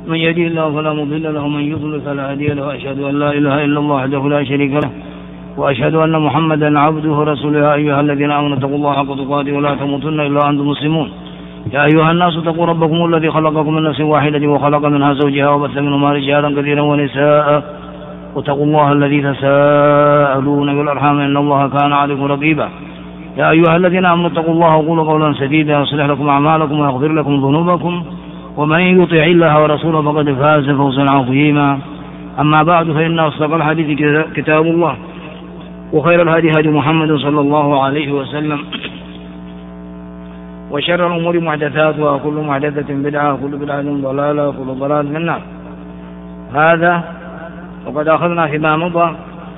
من يهده الله فلا مضل له ومن يضلل فلا هادي له. وأشهد أن لا إله إلا الله وحده لا شريك له وأشهد أن محمدا عبده ورسوله. يا أيها الذين آمنوا اتقوا الله حق تقاته ولا تموتن إلا وأنتم مسلمون. يا أيها الناس اتقوا ربكم الذي خلقكم من نفس واحدة وخلق منها زوجها وبث منهما رجالا كثيرا ونساء واتقوا الله الذي تساءلون بالأرحام إن الله كان عليكم رقيبا. يا أيها الذين آمنوا اتقوا الله وقولوا قولا سديدا يصلح لكم أعمالكم ويغفر لكم ذنوبكم ومن يطع الله ورسوله فقد فاز فوزا عظيما. أما بعد فإن أصدق الحديث كتاب الله وخير الهدي هدي محمد صلى الله عليه وسلم وشر الأمور محدثاتها وكل محدثة بدعة وكل بدعة ضلالة وكل ضلال في النار. هذا وقد أخذنا فيما مضى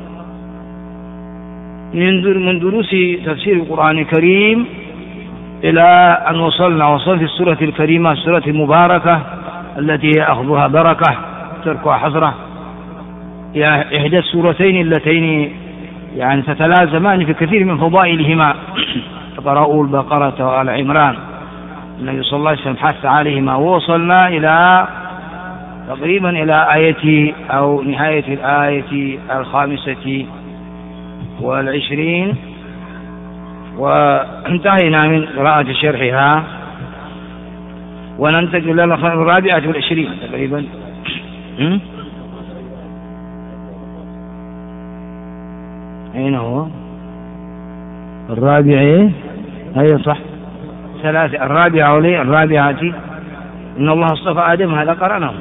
من دروس تفسير القرآن الكريم إلى أن وصلنا في السورة الكريمة السورة المباركة التي أخذها بركة تركها حسرة. إحدى السورتين اللتين يعني تتلازمان في كثير من فضائلهما تقرأوا البقرة وآل عمران. النبي صلى الله عليه وسلم حث عليهما ووصلنا إلى تقريبا إلى آية أو نهاية الآية 25 وانتهينا من قراءة شرحها وننتقل إلى 24 تقريبا. أين هو؟ الرابعة أي صح 3 الرابعة إن الله اصطفى آدم هذا قرأناه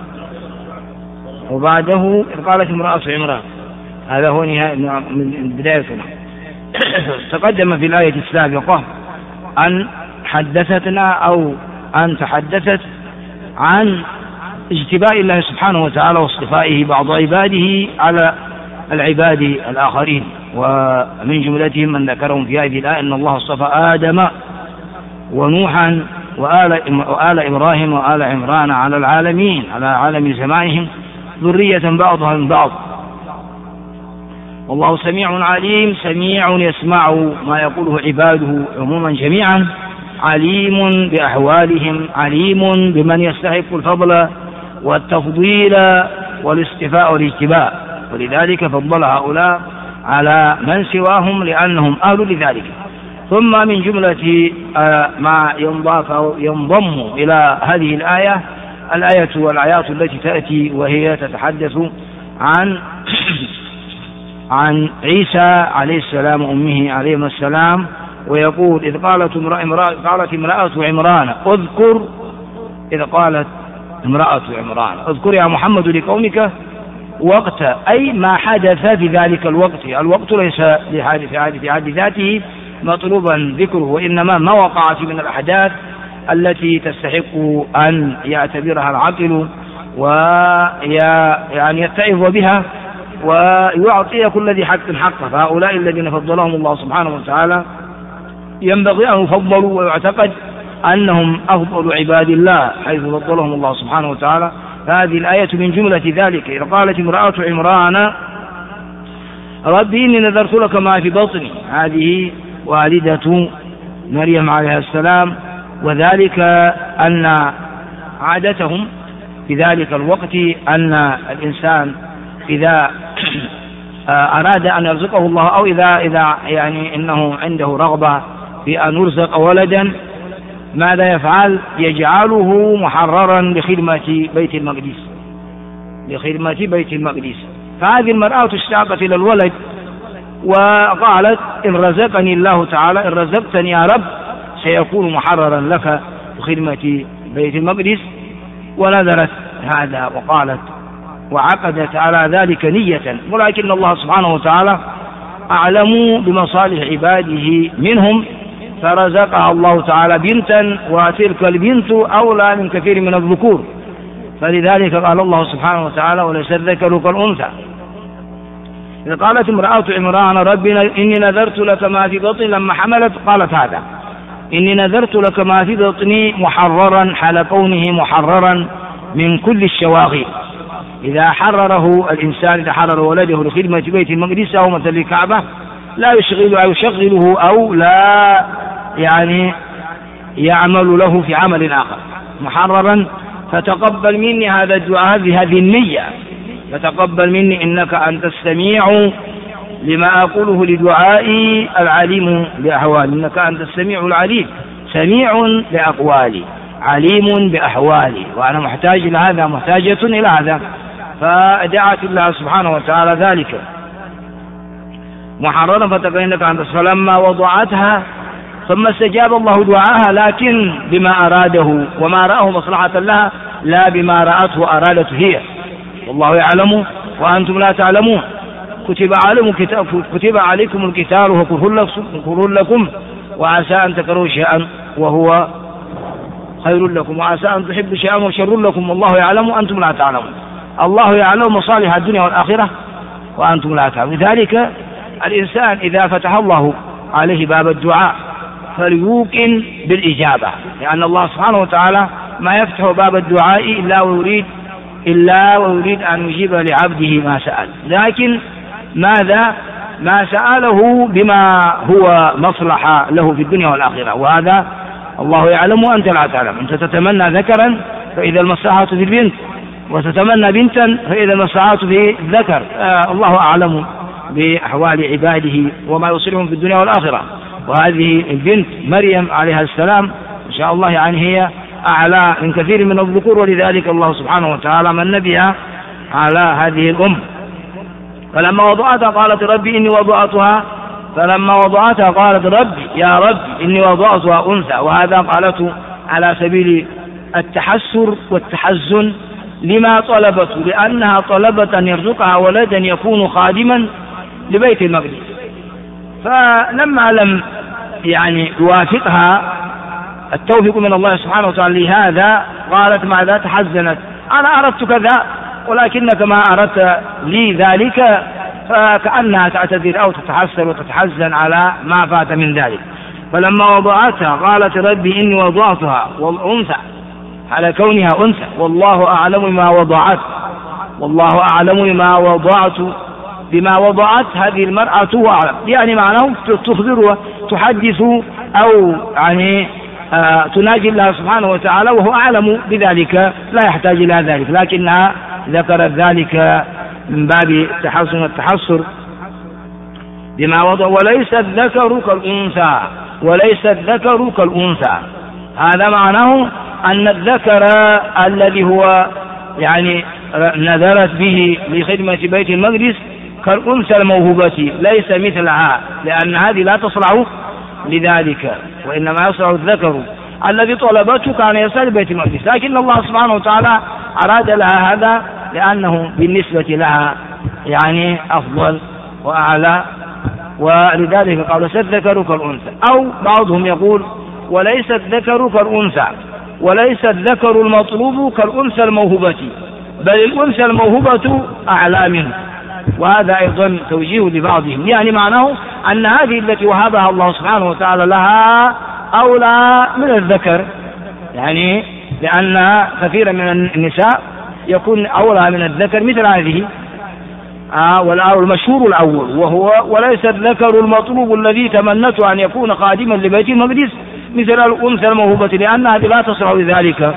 وبعده قالت امرأة عمران هذا هو نهاية من بدايتنا. تقدم في الآية السابقة أن حدثتنا أو أن تحدثت عن اجتباء الله سبحانه وتعالى واصطفائه بعض عباده على العباد الآخرين ومن جملتهم من ذكرهم في هذه الآية أن الله اصطفى آدم ونوحا وآل إبراهيم وآل عمران على العالمين على عالم زمانهم ذرية بعضها من بعض. والله سميع عليم سميع يسمع ما يقوله عباده عموما جميعا عليم بأحوالهم عليم بمن يستحق الفضل والتفضيل والاستفاء والاجتباء ولذلك فضل هؤلاء على من سواهم لأنهم أهل لذلك. ثم من جملة ما ينضم إلى هذه الآية والآيات التي تأتي وهي تتحدث عن عيسى عليه السلام وأمه عليهما السلام ويقول إذ قالت امرأة عمران اذكر يا محمد لقومك وقت أي ما حدث في ذلك الوقت ليس في حد ذاته مطلوبا ذكره وإنما ما وقعت من الأحداث التي تستحق أن يعتبرها العاقل ويعني يتعظ بها ويعطي كل ذي حق حقه. فهؤلاء الذين فضلهم الله سبحانه وتعالى ينبغي أن يفضلوا ويعتقد أنهم أفضل عباد الله حيث فضلهم الله سبحانه وتعالى. هذه الآية من جملة ذلك إذ قالت امرأة عمران ربي إني نذرت لك ما في بطني. هذه والدة مريم عليه السلام وذلك أن عادتهم في ذلك الوقت أن الإنسان إذا أراد أن يرزقه الله أو إذا يعني إنه عنده رغبة في أن يرزق ولدا ماذا يفعل؟ يجعله محررا لخدمة بيت المقدس. فهذه المرأة اشتاقت إلى الولد وقالت إن رزقني الله تعالى إن رزقتني يا رب سيكون محررا لك لخدمة بيت المقدس. ونذرت هذا وقالت وعقدت على ذلك نية ولكن الله سبحانه وتعالى أعلم بمصالح عباده منهم فرزقها الله تعالى بنتا وتلك البنت أولى من كثير من الذكور. فلذلك قال الله سبحانه وتعالى وليس الذكر كالأنثى. إذ قالت امرأة عمران ربنا إني نذرت لك ما في بطني لما حملت قالت هذا إني نذرت لك ما في بطني محررا حال كونه محررا من كل الشواغل. إذا حرره الإنسان إذا حرر ولده لخدمة بيت المقدس أو مثل الكعبة لا يشغله أو لا يعني يعمل له في عمل آخر محررا فتقبل مني هذا الدعاء بهذه النية، فتقبل مني إنك أنت السميع لما أقوله لدعائي العليم بأحوالي، إنك أنت السميع العليم، سميع لأقوالي عليم بأحوالي، وأنا محتاج إلى هذا، محتاجة إلى هذا. فدعت الله سبحانه وتعالى ذلك محررا فتبينك أنت. فلما وضعتها ثم استجاب الله دعاها، لكن بما أراده وما رأه مصلحة لها، لا بما رأته وأرادته هي، والله يعلم وأنتم لا تعلمون. كتب عليكم القتال وهو كره لكم وعسى أن تكرهوا شيئا وهو خير لكم، وعسى أن تحبوا شيئا وشر لكم، والله يعلم وأنتم لا تعلمون. الله يعلم مصالح الدنيا والآخرة وأنتم لا تعلمون. لذلك الإنسان إذا فتح الله عليه باب الدعاء فليوقن بالإجابة، لأن الله سبحانه وتعالى ما يفتح باب الدعاء إلا ويريد أن يجيب لعبده ما سأل، لكن ماذا؟ ما سأله بما هو مصلحة له في الدنيا والآخرة، وهذا الله يعلم وأنت لا تعلم. أنت تتمنى ذكرا فإذا المصلحة في البنت، وتتمنى بنتا فإذا المصلحة في الذكر. الله أعلم بأحوال عباده وما يوصلهم في الدنيا والآخرة. وهذه البنت مريم عليها السلام إن شاء الله يعني هي أعلى من كثير من الذكور، ولذلك الله سبحانه وتعالى من بها على هذه الأم. فلما وضعتها قالت ربي إني وضعتها، فلما وضعتها قالت ربي يا رب إني وضعتها أنثى، وهذا قالته على سبيل التحسر والتحزن لما طلبته، لأنها طلبت أن يرزقها ولدا يكون خادما لبيت المقدس. فلما لم يعني يوافقها التوفيق من الله سبحانه وتعالى لهذا، قالت ماذا؟ تحزنت، أنا أردت كذا ولكنك ما أردت لي ذلك، فكأنها تعتذر أو تتحسر وتتحزن على ما فات من ذلك. فلما وضعتها قالت ربي إني وضعتها والأنثى، على كونها أنثى، والله أعلم ما وضعت، والله أعلم ما وضعت، بما وضعت هذه المرأة وأعلم، يعني معناه تخبر تحدث أو يعني تناجي الله سبحانه وتعالى وهو أعلم بذلك، لا يحتاج إلى ذلك، لكنها ذكرت ذلك من باب التحسن والتحسر بما وضع. وليس الذكر كالأنثى، وليس الذكر كالأنثى، هذا معناه أن الذكر الذي هو يعني نذرت به لخدمة بيت المقدس كالأنثى الموهوبة ليس مثلها، لأن هذه لا تصلح لذلك، وإنما يصلح الذكر الذي طلبته كان يسأل بيت المقدس، لكن الله سبحانه وتعالى أراد لها هذا لأنه بالنسبة لها يعني أفضل وأعلى، ولذلك قال ليس الذكر كالأنثى. أو بعضهم يقول وليس الذكر كالأنثى، وليس الذكر المطلوب كالأنثى الموهوبة، بل الأنثى الموهوبة أعلى منه، وهذا أيضا توجيه لبعضهم، يعني معناه أن هذه التي وهبها الله سبحانه وتعالى لها أولى من الذكر، يعني لأن كثيرا من النساء يكون أولى من الذكر مثل هذه. والمشهور الأول وهو وليس الذكر المطلوب الذي تمنت أن يكون خادما لبيت المقدس مثل الأنثى الموهوبة، لأن هذه لا تصلح لذلك.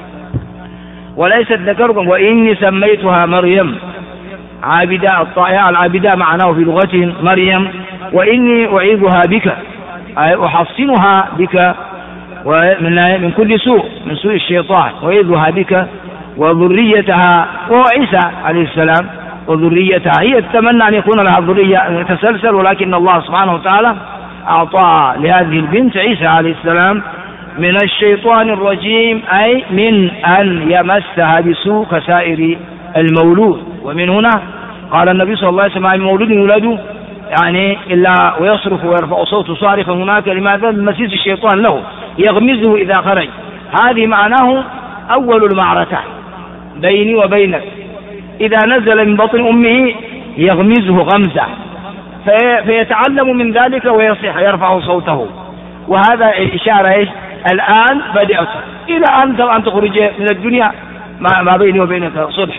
وليس الذكر، وإني سميتها مريم عابدة، الطائعة العابدة معناه في لغتهم مريم، وإني أعيذها بك أي أحصنها بك من كل سوء، من سوء الشيطان، وأعيذها بك وذريتها، وعيسى عليه السلام وذريتها، هي تتمنى أن يكون لها ذرية تسلسل، ولكن الله سبحانه وتعالى أعطى لهذه البنت عيسى عليه السلام من الشيطان الرجيم، أي من أن يمسها بسوء كسائر المولود. ومن هنا قال النبي صلى الله عليه وسلم عن مولود يولد يعني إلا ويصرخ ويرفع صوته صارخا، هناك لماذا؟ مسيس الشيطان له يغمزه إذا خرج. هذه معناه أول المعركة بيني وبينك، إذا نزل من بطن أمه يغمزه غمزة فيتعلم من ذلك ويصيح يرفع صوته، وهذا إشارة الآن بدأت إلى أن تخرج من الدنيا ما بيني وبينك صلح.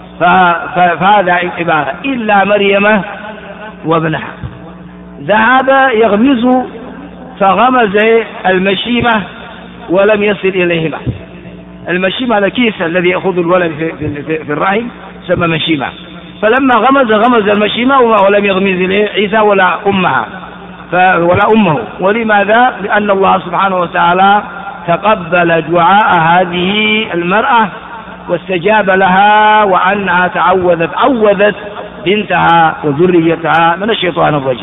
فهذا عبارة إلا مريم وابنها، ذهب يغمز فغمز المشيمة ولم يصل إليهما، المشيمة هذا كيس الذي يأخذ الولد في الرحم سمى مشيمة. فلما غمز المشيمة ولم يغمز عيسى ولا أمه. ولماذا؟ لأن الله سبحانه وتعالى تقبل دعاء هذه المرأة واستجاب لها، وأنها عوذت بنتها وذريتها من الشيطان الرجيم.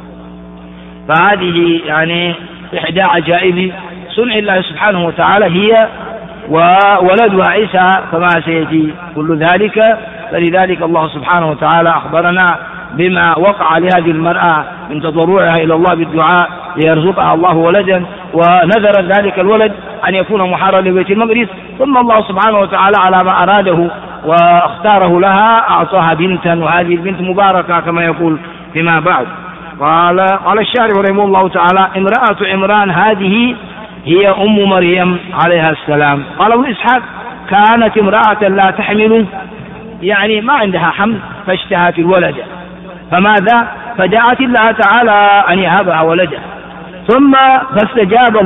فهذه يعني إحدى عجائب صنع الله سبحانه وتعالى هي وولدها عيسى كما سيأتي كل ذلك. فلذلك الله سبحانه وتعالى أخبرنا بما وقع لهذه المرأة من تضرعها إلى الله بالدعاء ليرزقها الله ولدا، ونذر ذلك الولد أن يكون محررا لبيت المقدس، ثم الله سبحانه وتعالى على ما أراده واختاره لها أعطاها بنتا، وهذه البنت مباركة كما يقول فيما بعد. قال الشارح رحمه الله تعالى: امرأة عمران هذه هي أم مريم عليها السلام. قال ابن إسحاق: كانت امرأة لا تحمل، يعني ما عندها حمل، فاشتهت الولد، فماذا؟ فدعت الله تعالى أن يهبها ولدا، ثم فاستجاب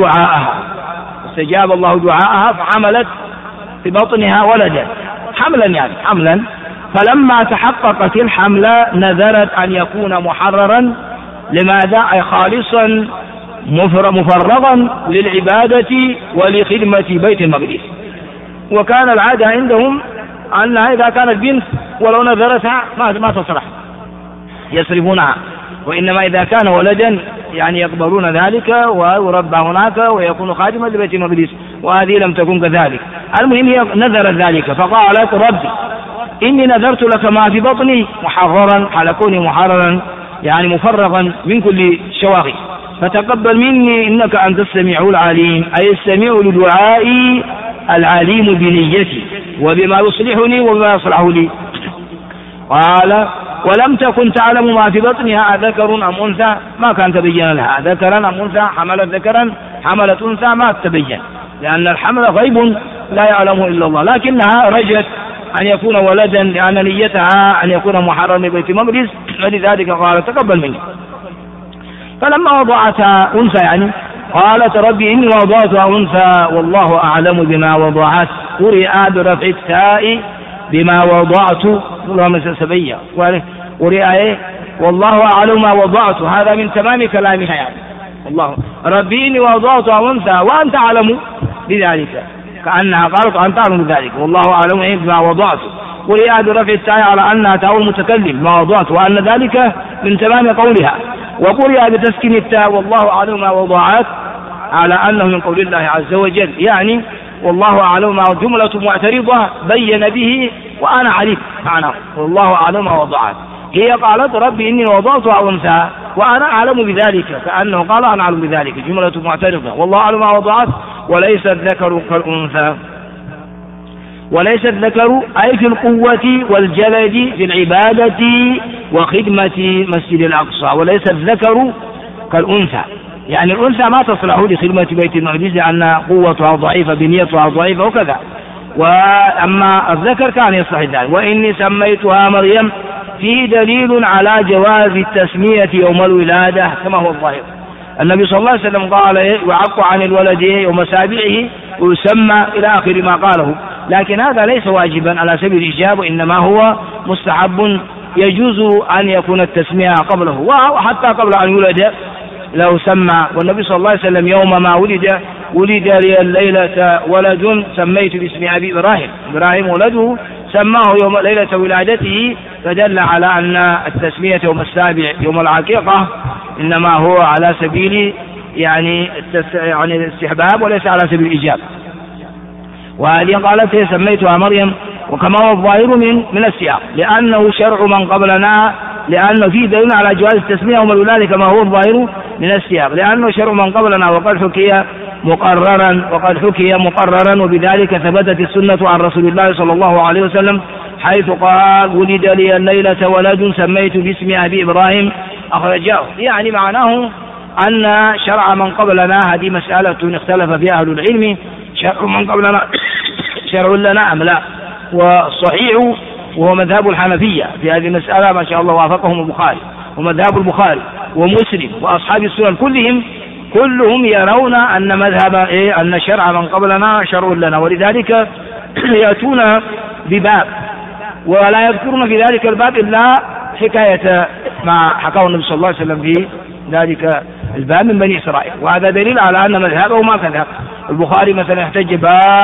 الله دعاءها فحملت في بطنها ولدا، حملا. فلما تحققت الحملة نذرت أن يكون محررا. لماذا؟ أي خالصا مفرغا للعبادة ولخدمة بيت المقدس. وكان العادة عندهم أنها إذا كانت بنت ولو نذرتها ما تصلح، يصرفونها، وإنما إذا كان ولدا يعني يقبلون ذلك ويربى هناك ويكون خادما لبيت المقدس، وهذه لم تكن كذلك. المهم هي نذرت ذلك، فقالت: ربي إني نذرت لك ما في بطني محررا، على كوني محررا يعني مفرغا من كل شواغل، فتقبل مني إنك أنت السميع العليم، أي السميع لدعائي العليم بنيتي وبما يصلحني وبما يصلح لي. قال: ولم تكن تعلم ما في بطنها أذكر أم أنثى، ما كان تبين لها ذكرا أم أنثى، حملت ذكرا حملت أنثى، ما تبين، لأن الحمل غيب لا يعلمه إلا الله، لكنها رجت أن يكون ولدا لأن نيتها أن يكون محررا لبيت المقدس، ولذلك قالت: تقبل مني. فلما وضعتها أنثى يعني قالت: ربي إني وضعتها أنثى والله أعلم بما وضعت، قرئ برفع التاء بما وضعت، قرئ والله أعلم ما وضعت، هذا من تمام كلامها يعني الله. ربي إني وضعتها أنثى وأنت أعلم بذلك، كأنها قالت أنت أعلم بذلك، والله أعلم بما وضعت. قرئ برفع التاء على أنها تاء المتكلم ما وضعت، وأن ذلك من تمام قولها. وقرئ بتسكين التاء والله أعلم ما وضعت على أنه من قول الله عز وجل، يعني والله أعلم ما جملة معترضة بين به وأنا عليم معناه، والله أعلم ما وضعت. هي قالت: ربي إني وضعتها أنثى وأنا أعلم بذلك، كأنه قال أنا أعلم بذلك، جملة معترضة، والله أعلم ما وضعت، وليس الذكر كالأنثى. وليس الذكر أي في القوة والجلد في العبادة وخدمة مسجد الأقصى، وليس الذكر كالأنثى، يعني الأنثى ما تصلح لخدمة بيت المقدس لأن قوتها ضعيفة بنيتها ضعيفة وكذا، وأما الذكر كان يصلح ذلك. وإني سميتها مريم فيه دليل على جواز التسمية يوم الولادة كما هو الظاهر. النبي صلى الله عليه وسلم قال: يعق عن الولد يوم سابعه ويسمى إلى آخر ما قاله، لكن هذا ليس واجبا على سبيل الإجابة، وإنما هو مستحب يجوز أن يكون التسمية قبله، وحتى قبل أن يولد لو سمى. والنبي صلى الله عليه وسلم يوم ما ولد لي الليلة ولد سميت باسم أبي إبراهيم ولده، سماه يوم ليلة ولادته، فدل على أن التسمية يوم السابع يوم العقيقة إنما هو على سبيل يعني الاستحباب وليس على سبيل الإجابة. وهذه قالت: سميتها مريم، وكما هو الظاهر من السياق، لأنه شرع من قبلنا، لأنه فيه دليل على جواز التسمية يوم الولادة كما هو الظاهر من السياق، لأنه شرع من قبلنا وقد حكي مقررا، وبذلك ثبتت السنة عن رسول الله صلى الله عليه وسلم حيث قال: ولد لي الليلة ولد سميت باسم أبي إبراهيم، أخرجاه. يعني معناه أن شرع من قبلنا، هذه مسألة اختلف فيها أهل العلم، شرع من قبلنا شرع لنا أم لا؟ والصحيح وهو مذهب الحنفية في هذه المسألة ما شاء الله وافقهم البخاري، ومذهب البخاري ومسلم وأصحاب السنن كلهم كلهم يرون أن مذهب أن شرع من قبلنا شرع لنا، ولذلك يأتون بباب ولا يذكرون في ذلك الباب إلا حكاية ما حكاه النبي صلى الله عليه وسلم في ذلك الباب من بني إسرائيل، وهذا دليل على أن مذهبه ما كذا. البخاري مثلا يحتج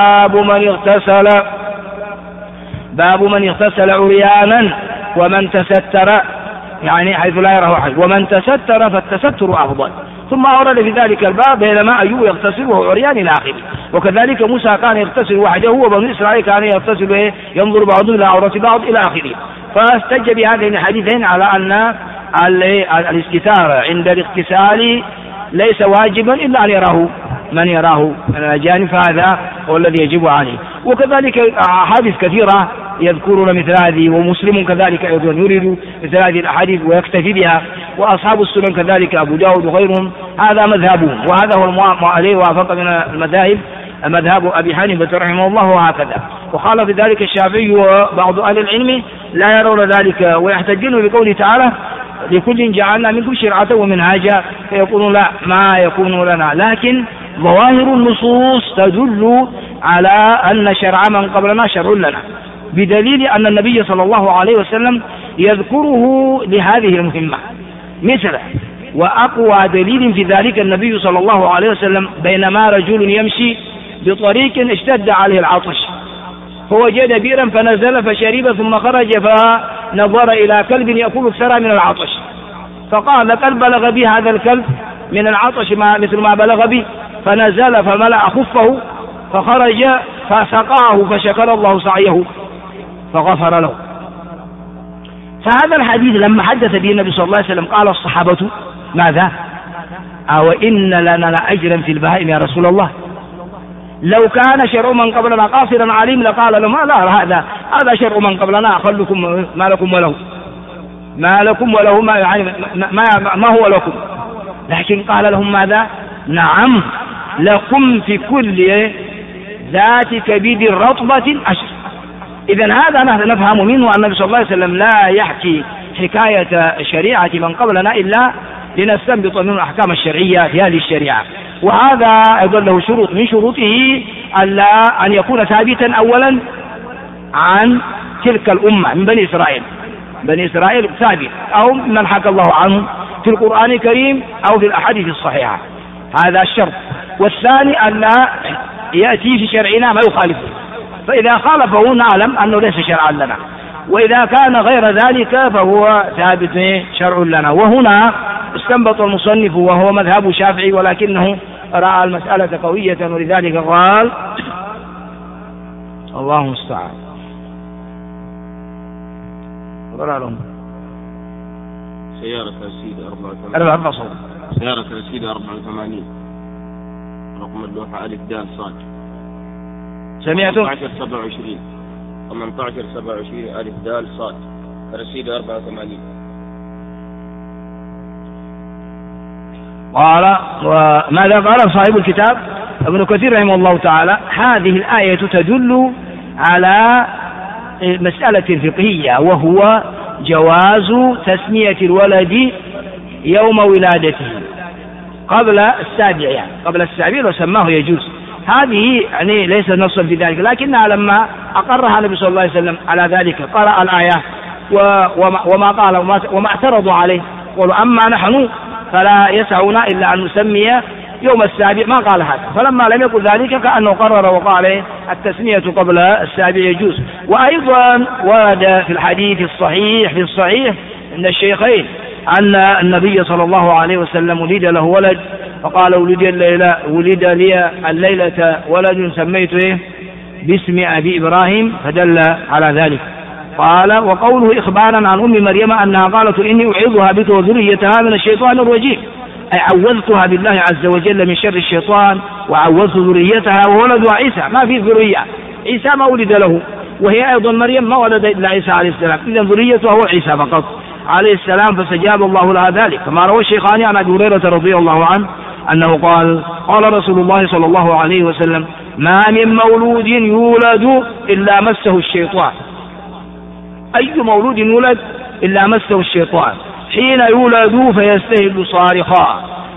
باب من اغتسل عريانا ومن تستر، يعني حيث لا يراه أحد، ومن تستر فالتستر أفضل، ثم أورد في ذلك الباب بينما أيوب يغتسل وهو عريان إلى آخره. وكذلك موسى كان يغتسل وحده وبنو إسرائيل كان يغتسل ينظر بعضهم إلى عورة بعض إلى آخره. فاستج بهذين الحديثين على أن الاستتار عند الاغتسال ليس واجبا إلا أن يراه من يراه من الأجانب، فهذا هو الذي يجب عليه. وكذلك أحاديث كثيرة يذكرون مثل هذه، ومسلم كذلك أيضا يريد مثل هذه الأحاديث ويكتفي بها، وأصحاب السنن كذلك أبو داود وغيرهم هذا مذهبهم، وهذا هو عليه وافق من المذاهب مذهب أبي حنيفة رحمه الله وهكذا. وقال في ذلك الشافعي وبعض أهل العلم لا يرون ذلك ويحتجون بقوله تعالى لكل جعلنا منكم شرعة ومنهاجا، فيقولون لا ما يكون لنا، لكن ظواهر النصوص تدل على أن شرع من قبلنا شرع لنا، بدليل أن النبي صلى الله عليه وسلم يذكره لهذه المهمة. مثلا وأقوى دليل في ذلك النبي صلى الله عليه وسلم بينما رجل يمشي بطريق اشتد عليه العطش، فوجد بئرا فنزل فشرب، ثم خرج فنظر إلى كلب يأكل الثرى من العطش، فقال لقد بلغ بي هذا الكلب من العطش مثل ما بلغ بي، فنزل فملأ خفه فخرج فسقاه فشكر الله سعيه فغفر له. فهذا الحديث لما حدث به النبي صلى الله عليه وسلم قال الصحابة ماذا؟ أو إن لنا لأجرا في البهائم يا رسول الله، لو كان شرع من قبلنا قاصرا عليم لقال لهم لا هذا شرع من قبلنا أخلكم ما لكم وله ما هو لكم، لكن قال لهم ماذا؟ نعم لكم في كل ذات كبد رطبة أجر. إذن هذا نفهم منه أن النبي صلى الله عليه وسلم لا يحكي حكاية شريعة من قبلنا إلا لنستنبط منه الأحكام الشرعية في هذه الشريعة. وهذا أيضا له شروط، من شروطه أن يكون ثابتا أولا عن تلك الأمة من بني إسرائيل ثابت، أو من حكى الله عنه في القرآن الكريم أو في الأحاديث الصحيحة، هذا الشرط. والثاني أن لا يأتي في شرعنا ما يخالفه، فإذا خالفه نعلم أنه ليس شرعا لنا، وإذا كان غير ذلك فهو ثابت شرع لنا. وهنا استنبط المصنف وهو مذهب الشافعي، ولكنه رأى المسألة قوية ولذلك قال الله المستعان. سيارة رسيد 84 رقم اللوحة ألف دال صاد سمعتم 1827 ألف دال صاد رسيد 84. قال وماذا قال صاحب الكتاب ابن كثير رحمه الله تعالى؟ هذه الآية تدل على مسألة فقهية، وهو جواز تسمية الولد يوم ولادته قبل السابع لو سماه يجوز. هذه يعني ليس نصا في ذلك، لكنها لما أقرها النبي صلى الله عليه وسلم على ذلك قرأ الآية وما قال وما اعترضوا عليه، قالوا أما نحن فلا يسعنا إلا أن نسمي يوم السابع، ما قال هذا. فلما لم يكن ذلك كأنه قرر وقال التسمية قبل السابع يجوز. وأيضا ورد في الحديث الصحيح عند الشيخين أن النبي صلى الله عليه وسلم ولد له ولد، فقال ولد لي الليلة ولد سميته باسم أبي إبراهيم، فدل على ذلك. قال وقوله إخبارا عن أم مريم أنها قالت إني أعيذها بك وذريتها من الشيطان الرجيم، أي عوذتها بالله عز وجل من شر الشيطان وعوذت ذريتها وولدها عيسى، ما في ذرية، عيسى ما ولد له، وهي أيضا مريم ما ولد إلا عيسى عليه السلام، إذن ذريتها هو عيسى فقط عليه السلام، فاستجاب الله لها ذلك. كما روى الشيخان عن أبي هريرة رضي الله عنه أنه قال رسول الله صلى الله عليه وسلم ما من مولود يولد إلا مسه الشيطان، أي مولود يولد إلا مسه الشيطان، حين يولد فيستهل صارخا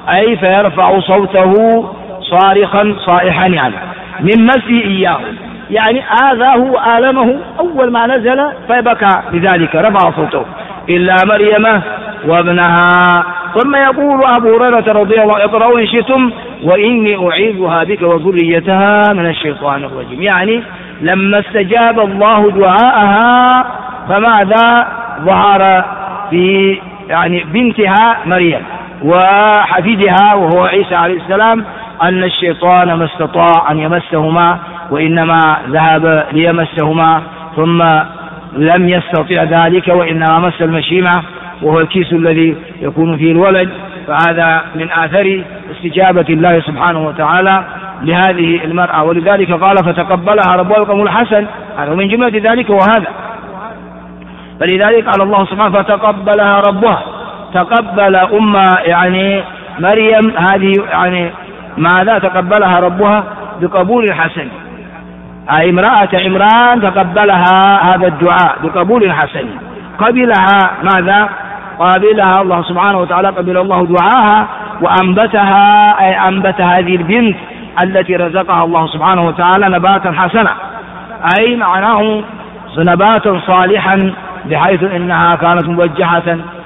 أي فيرفع صوته صارخا صائحا يعني من مسه إياه، يعني هذا هو آلمه أول ما نزل فبكى بذلك رفع صوته إلا مريم وابنها. ثم يقول أبو هريرة رضي الله عنه اقرأوا إن شئتم وإني أعيذها بك وذريتها من الشيطان الرجيم. يعني لما استجاب الله دعاءها فماذا ظهر في يعني بنتها مريم وحفيدها وهو عيسى عليه السلام أن الشيطان ما استطاع أن يمسهما، وإنما ذهب ليمسهما ثم لم يستطع ذلك، وإنما مس المشيمة وهو الكيس الذي يكون فيه الولد. فهذا من آثار استجابة الله سبحانه وتعالى لهذه المرأة، ولذلك قال فتقبلها ربها القبول الحسن، هذا من جملة ذلك وهذا. فلذلك قال الله سبحانه فتقبلها ربها، تقبل يعني مريم هذه يعني ماذا تقبلها ربها بقبول حسن، أي امرأة عمران تقبلها هذا الدعاء بقبول حسن، قبلها ماذا؟ قابلها الله سبحانه وتعالى، قبل الله دعاها وأنبتها، أي أنبت هذه البنت التي رزقها الله سبحانه وتعالى نباتا حسنا، أي معناه نباتا صالحا بحيث إنها كانت موجهة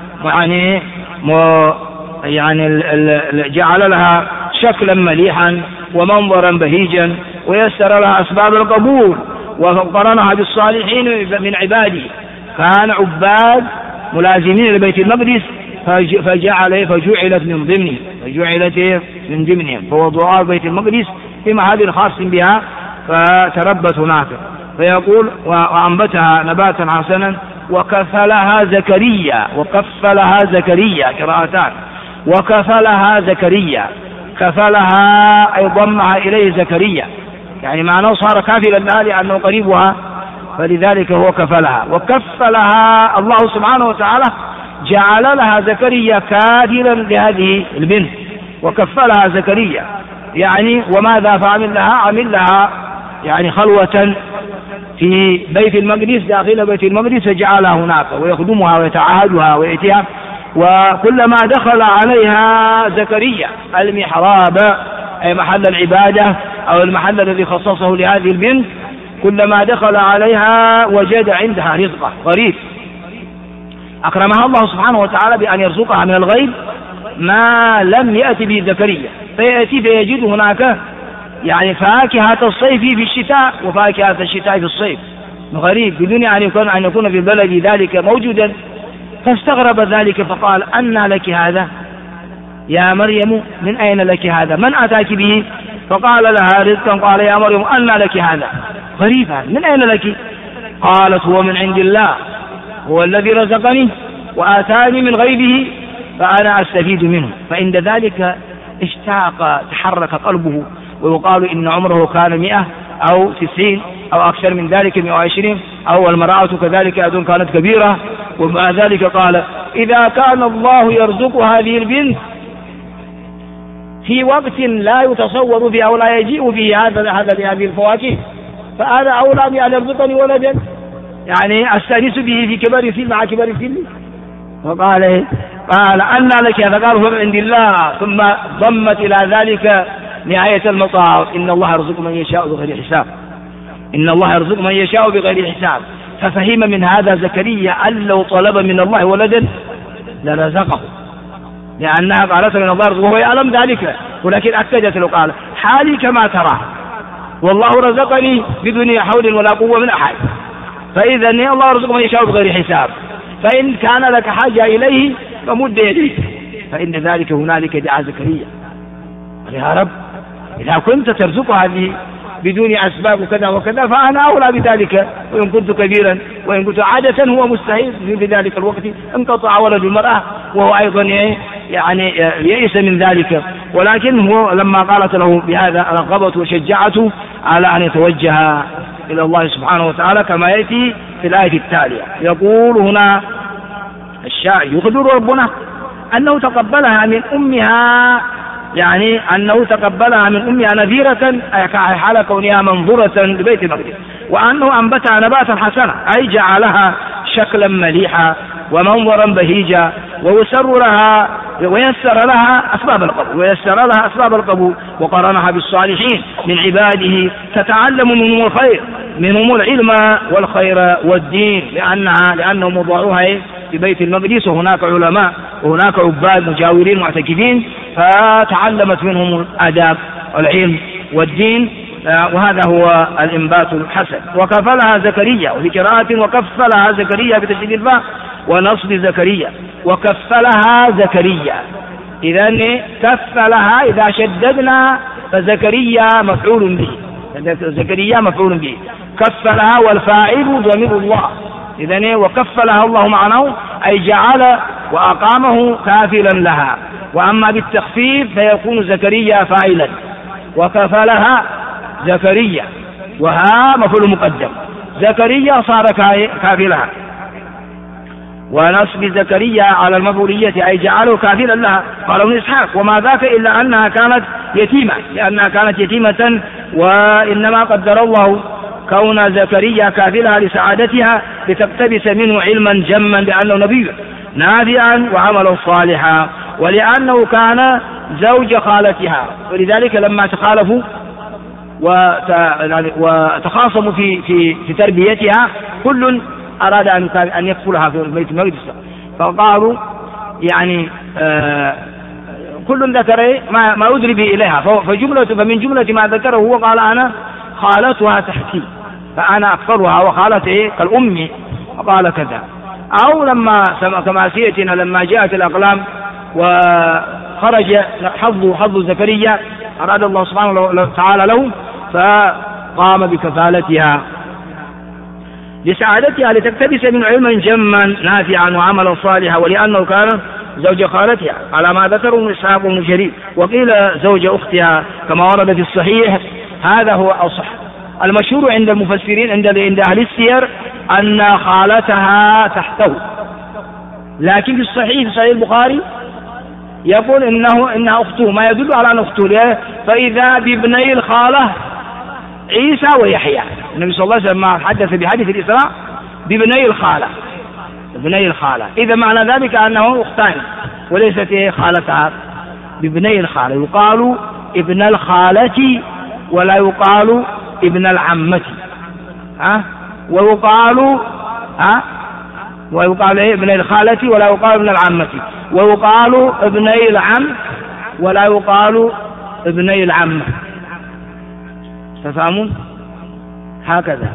يعني جعل لها شكلا مليحا ومنظرا بهيجا ويسر لها أسباب القبول وقرنها بالصالحين من عباده. كان عباد ملازمين لبيت المقدس فجعلت من ضمنهم فوضعوا بيت المقدس في محل خاص بها فتربت هناك. فيقول وأنبتها نباتا حسنا وكفلها زكريا قراءتان، وكفلها زكريا، كفلها أي ضمها إليه زكريا، يعني معناه صار كافلا لها لأنه قريبها، فلذلك هو كفلها. وكفلها الله سبحانه وتعالى جعل لها زكريا كافلا لهذه البنت، وكفلها زكريا يعني وماذا فعمل لها؟ عمل لها يعني خلوة في بيت المقدس، داخل بيت المقدس، فجعلها هناك ويخدمها ويتعاهدها ويأتيها. وكلما دخل عليها زكريا المحراب أي محل العبادة أو المحل الذي خصصه لهذه البنت، كلما دخل عليها وجد عندها رزقه غريب، أكرمها الله سبحانه وتعالى بأن يرزقها من الغيب ما لم يأتي به زكريا، فيأتي فيجد هناك يعني فاكهة الصيف في الشتاء وفاكهة الشتاء في الصيف، غريب بدون أن يكون في البلد ذلك موجودا. فاستغرب ذلك فقال أنى لك هذا يا مريم؟ من أين لك هذا؟ من أتاك به؟ فقال لها رزقا. قال يا مريم أنى لك هذا؟ غريب، من أين لك؟ قالت هو من عند الله، هو الذي رزقني وآتاني من غيبه فأنا أستفيد منه. فعند ذلك اشتاق تحرك قلبه، ويقال إن عمره كان 100 أو 90 أو أكثر من ذلك 120، أو المرأة كذلك أظن كانت كبيرة. ومع ذلك قال إذا كان الله يرزق هذه البنت في وقت لا يتصور فيه أو لا يجيء فيه هذه الفواكه، فأنا أولى بأن يرزقني ولدا يعني أستأنس به في كبر سن مع كبر سن. فقال أنى لك هذا؟ قال هو من عند الله. ثم ضمت إلى ذلك نهاية المطاف إن الله يرزق من يشاء بغير حساب، إن الله يرزق من يشاء بغير حساب. ففهم من هذا زكريا أن لو طلب من الله ولدا لرزقه، لأنها قالت من الله يرزقه وهو يعلم ذلك، ولكن أكدت له قال حالي كما ترى والله رزقني بدون حول ولا قوة من أحد، فإذا الله يرزق من يشاء بغير حساب، فإن كان لك حاجة إليه فمد يديك. فإن ذلك هنالك دعا زكريا يا رب إذا كنت ترزق هذه بدون أسباب وكذا وكذا فأنا أولى بذلك، وإن كنت كبيرا وإن كنت عادة هو مستحيل في ذلك الوقت انقطع ولد المرأة وهو أيضا يعني يئس من ذلك. ولكن هو لما قالت له بهذا رغبته وشجعته على أن يتوجه إلى الله سبحانه وتعالى كما يأتي في الآية التالية. يقول هنا الشاعر يخبر ربنا أنه تقبلها من أمها، يعني أنه تقبلها من أمها نذيرة حال كونها منظورة لبيت المقدس، وأنه أنبتها نباتا حسنا أي جعلها شكلا مليحا ومنظرا بهيجا، ويسر لها ويسر لها أسباب القبول، وقرنها بالصالحين من عباده تتعلم منهم الخير، منهم العلم والخير والدين، لأنهم وضعوها في بيت المقدس، وهناك علماء وهناك عباد مجاورين معتكفين، فتعلمت منهم الآداب والعلم والدين، وهذا هو الإنبات الحسن. وكفلها زكريا، وفي قراءة وكفلها زكريا بتشديد الفاء ونصب زكريا، وكفلها زكريا. إذن كفلها إذا شددنا فزكريا مفعول به، زكريا مفعول به، كفلها والفاعل ضمير الله. إذن وكفلها الله معناه أي جعل وأقامه كافلا لها. وأما بالتخفيف فيكون زكريا فاعلا، وكفلها زكريا، وها مفعول مقدم، زكريا صار كافلها. ونصب زكريا على المفعولية أي جعله كافلا لها. قال ابن إسحاق وما ذاك إلا أنها كانت يتيمة، لأنها كانت يتيمة، وإنما قدر الله كون زكريا كافلها لسعادتها لتقتبس منه علما جما لأنه نبي نافعا وعملا صالحا، ولأنه كان زوج خالتها، ولذلك لما تخالفوا وتخاصموا في تربيتها كل أراد أن يكفلها في بيت المقدس، فقالوا يعني كل ذكر ما أدري به إليها، فمن جملة ما ذكره هو قال أنا خالتها تحتي فأنا أكفلها وخالتي كالأم، وقال كذا. أو لما كما سيأتينا لما جاءت الأقلام وخرج حظ زكريا أراد الله سبحانه وتعالى له فقام بكفالتها لسعادتها لتكتبس من علما جما نافعا وعملا صالحا، ولأنه كان زوج خالتها على ما ذكره ابن إسحاق وابن جرير، وقيل زوج أختها كما ورد في الصحيح. هذا هو أصح. المشهور عند المفسرين عند أهل السير أن خالتها تحته، لكن في الصحيح في صحيح البخاري يقول إنها أخته، ما يدل على أن أخته، فإذا بابني الخالة عيسى ويحيى. النبي صلى الله عليه وسلم حدث بحديث الإسراء بابني الخالة، إذا معنى ذلك أنه أختان وليست خالتها، بابني الخالة. يقال ابن الخالة ولا يقال ابن العمة، ويقال ابن الخالة ولا يقال ابن العمة، ويقال ابني العم ولا يقال ابني العمة. تفهمون؟ هكذا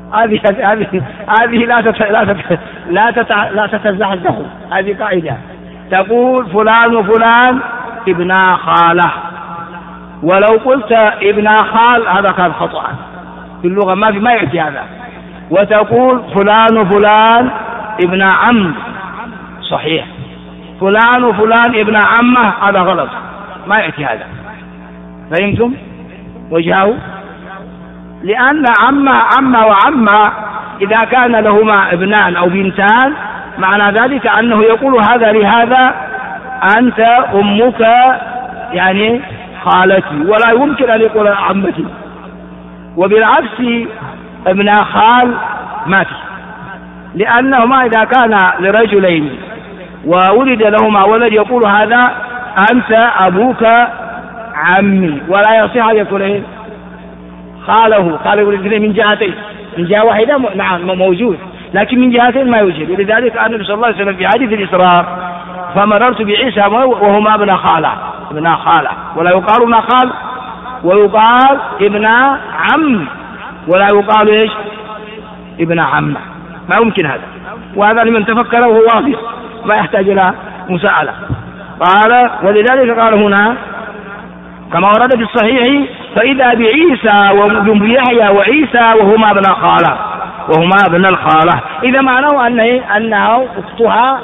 هذه لا تتزحزح، هذه قاعدة. تقول فلان وفلان ابن خالة، ولو قلت ابن خال هذا كان خطأ في اللغة، ما يأتي هذا. وتقول فلان وفلان ابن عم صحيح، فلان وفلان ابن عمه هذا غلط، ما يأتي هذا. فهمتم وجهه؟ لأن عم وعمة إذا كان لهما ابنان أو بنتان معنى ذلك أنه يقول هذا لهذا أنت أمك يعني خالتي، ولا يمكن أن يقول عمتي. وبالعكس ابن خال ما في، لأنهما إذا كان لرجلين وولد لهما ولد يقول هذا أنت أبوك عمي، ولا يصح أن يقول خاله من جهتين، من جهة واحدة نعم موجود، لكن من جهتين ما يوجد. ولذلك النبي صلى الله عليه وسلم في حديث الإسراء فمررت بعيسى وهما ابن خالة، ولا يقال ابن خال، ويقال ابن عم، ولا يقال ابن عم، ما يمكن هذا. وهذا لمن تفكره هو واضح ما يحتاج إلى مساءلة. قال ولذلك قال هنا كما ورد في الصحيح فإذا بعيسى وابن يحيى وعيسى وهما ابن الخالة، إذا معناه أنها أختها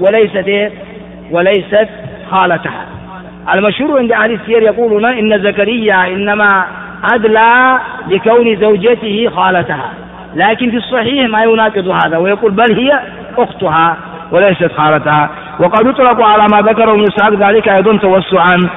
وليست خالتها. المشهور عند أهل السير يقولون إن زكريا إنما أدلى لكون زوجته خالتها، لكن في الصحيح ما يناقض هذا، ويقول بل هي أختها وليست خالتها. وقد يطلق على ما ذكره ابن إسحاق ذلك أيضا توسعا،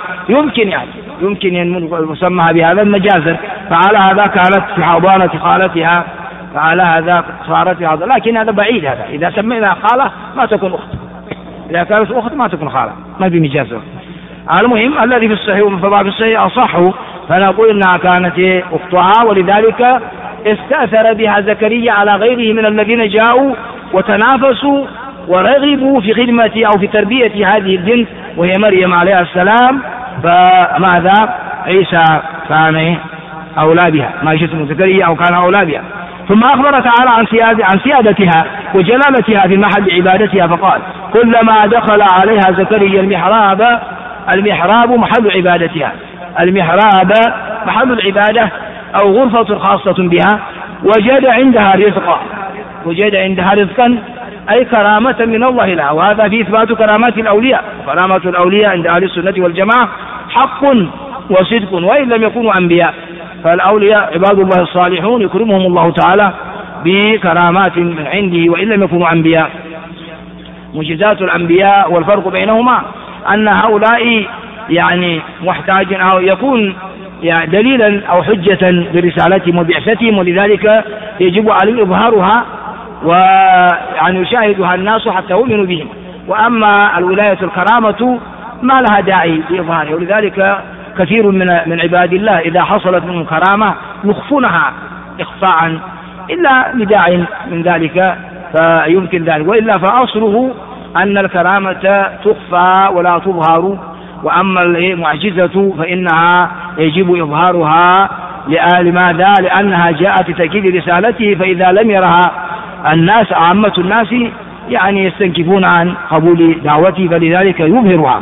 يمكن أن يسمى بهذا المجازا، فعلى هذا كانت في حضانة خالتها فعلى هذا صارت هذا، لكن هذا بعيد. هذا إذا سمينا خالة ما تكون أخت، إذا كانت أخت ما تكون خالة، ما في مجاز. المهم الذي في الصحيح فبعض الصحيح أصح، فنقول إنها كانت أختها، ولذلك استأثر بها زكريا على غيره من الذين جاءوا وتنافسوا ورغبوا في خدمة أو في تربية هذه البنت وهي مريم عليه السلام. فماذا؟ عيسى كان أولى بها، ما اسمه زكريا أو كان أولى بها. ثم أخبر تعالى عن سيادتها وجلالتها في محل عبادتها، فقال: كلما دخل عليها زكريا المحراب محل عبادتها. المحراب محل العبادة أو غرفة خاصة بها، وجد عندها رزقا أي كرامة من الله لها، وهذا في إثبات كرامات الأولياء. كرامة الأولياء عند أهل السنة والجماعة حق وصدق وإن لم يكونوا أنبياء، فالأولياء عباد الله الصالحون يكرمهم الله تعالى بكرامات من عنده وإن لم يكونوا أنبياء. معجزات الأنبياء والفرق بينهما أن هؤلاء يعني محتاج أو يكون دليلا أو حجة برسالتهم وبعثتهم، ولذلك يجب عليه إظهارها ويعني يشاهدها الناس حتى يؤمنوا بهم. وأما الولاية الكرامة ما لها داعي لإظهارها، ولذلك كثير من عباد الله إذا حصلت منهم كرامة يخفونها إخفاء إلا لداع من ذلك فيمكن ذلك، وإلا فأصله أن الكرامة تخفى ولا تظهر. وأما المعجزة فإنها يجب إظهارها لماذا؟ لأنها جاءت لتأكيد رسالته، فإذا لم يرها الناس عامة الناس يعني يستنكفون عن قبول دعوته، فلذلك يظهرها.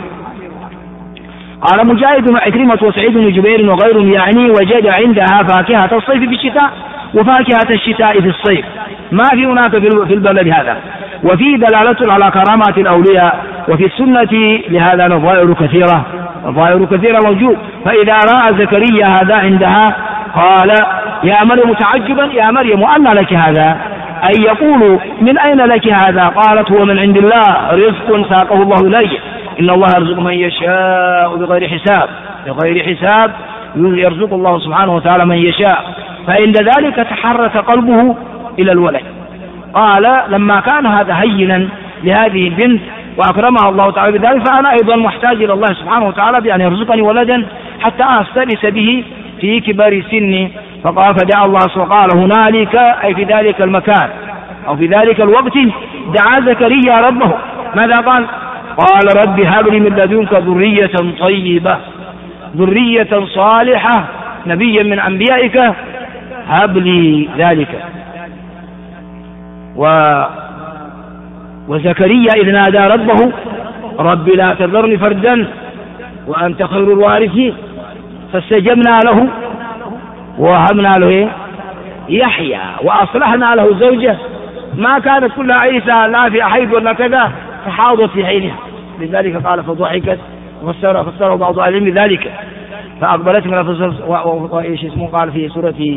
قال مجاهد وعكرمة وسعيد بن جبير وغيرهم يعني وجد عندها فاكهة الصيف في الشتاء وفاكهة الشتاء في الصيف، ما في هناك في البلد هذا. وفي دلالة على كرامات الأولياء، وفي السنة لهذا نظائر كثيرة موجود. فإذا رأى زكريا هذا عندها قال: يا مريم تعجبا يا مريم أنى لك هذا؟ أي يقول: من أين لك هذا؟ قالت: هو من عند الله، رزق ساقه الله إليه، إن الله يرزق من يشاء بغير حساب يرزق الله سبحانه وتعالى من يشاء. فعند ذلك تحرك قلبه إلى الولد. قال: لما كان هذا هينا لهذه البنت وأكرمها الله تعالى بذلك، فأنا أيضا محتاج إلى الله سبحانه وتعالى بأن يرزقني ولدا حتى أستأنس به في كبر سني. فقال: فدعا الله وقال: هنالك أي في ذلك المكان أو في ذلك الوقت دعا زكريا ربه. ماذا قال؟ قال: رب هب لي من لدنك ذرية طيبة، ذرية صالحة، نبيا من أنبيائك، هب لي ذلك. وزكريا إذ نادى ربه: رب لا تذرني فردا وأنت خير الوارثين، فاستجبنا له ووهبنا له يحيى وأصلحنا له زوجه، ما كانت كل عيسى لا في حيض ولا كذا، فحاضت في حينها. لذلك قال: فضحكت وفسره بعض أهل العلم ذلك، فأقبلت من وإيش اسمه قال في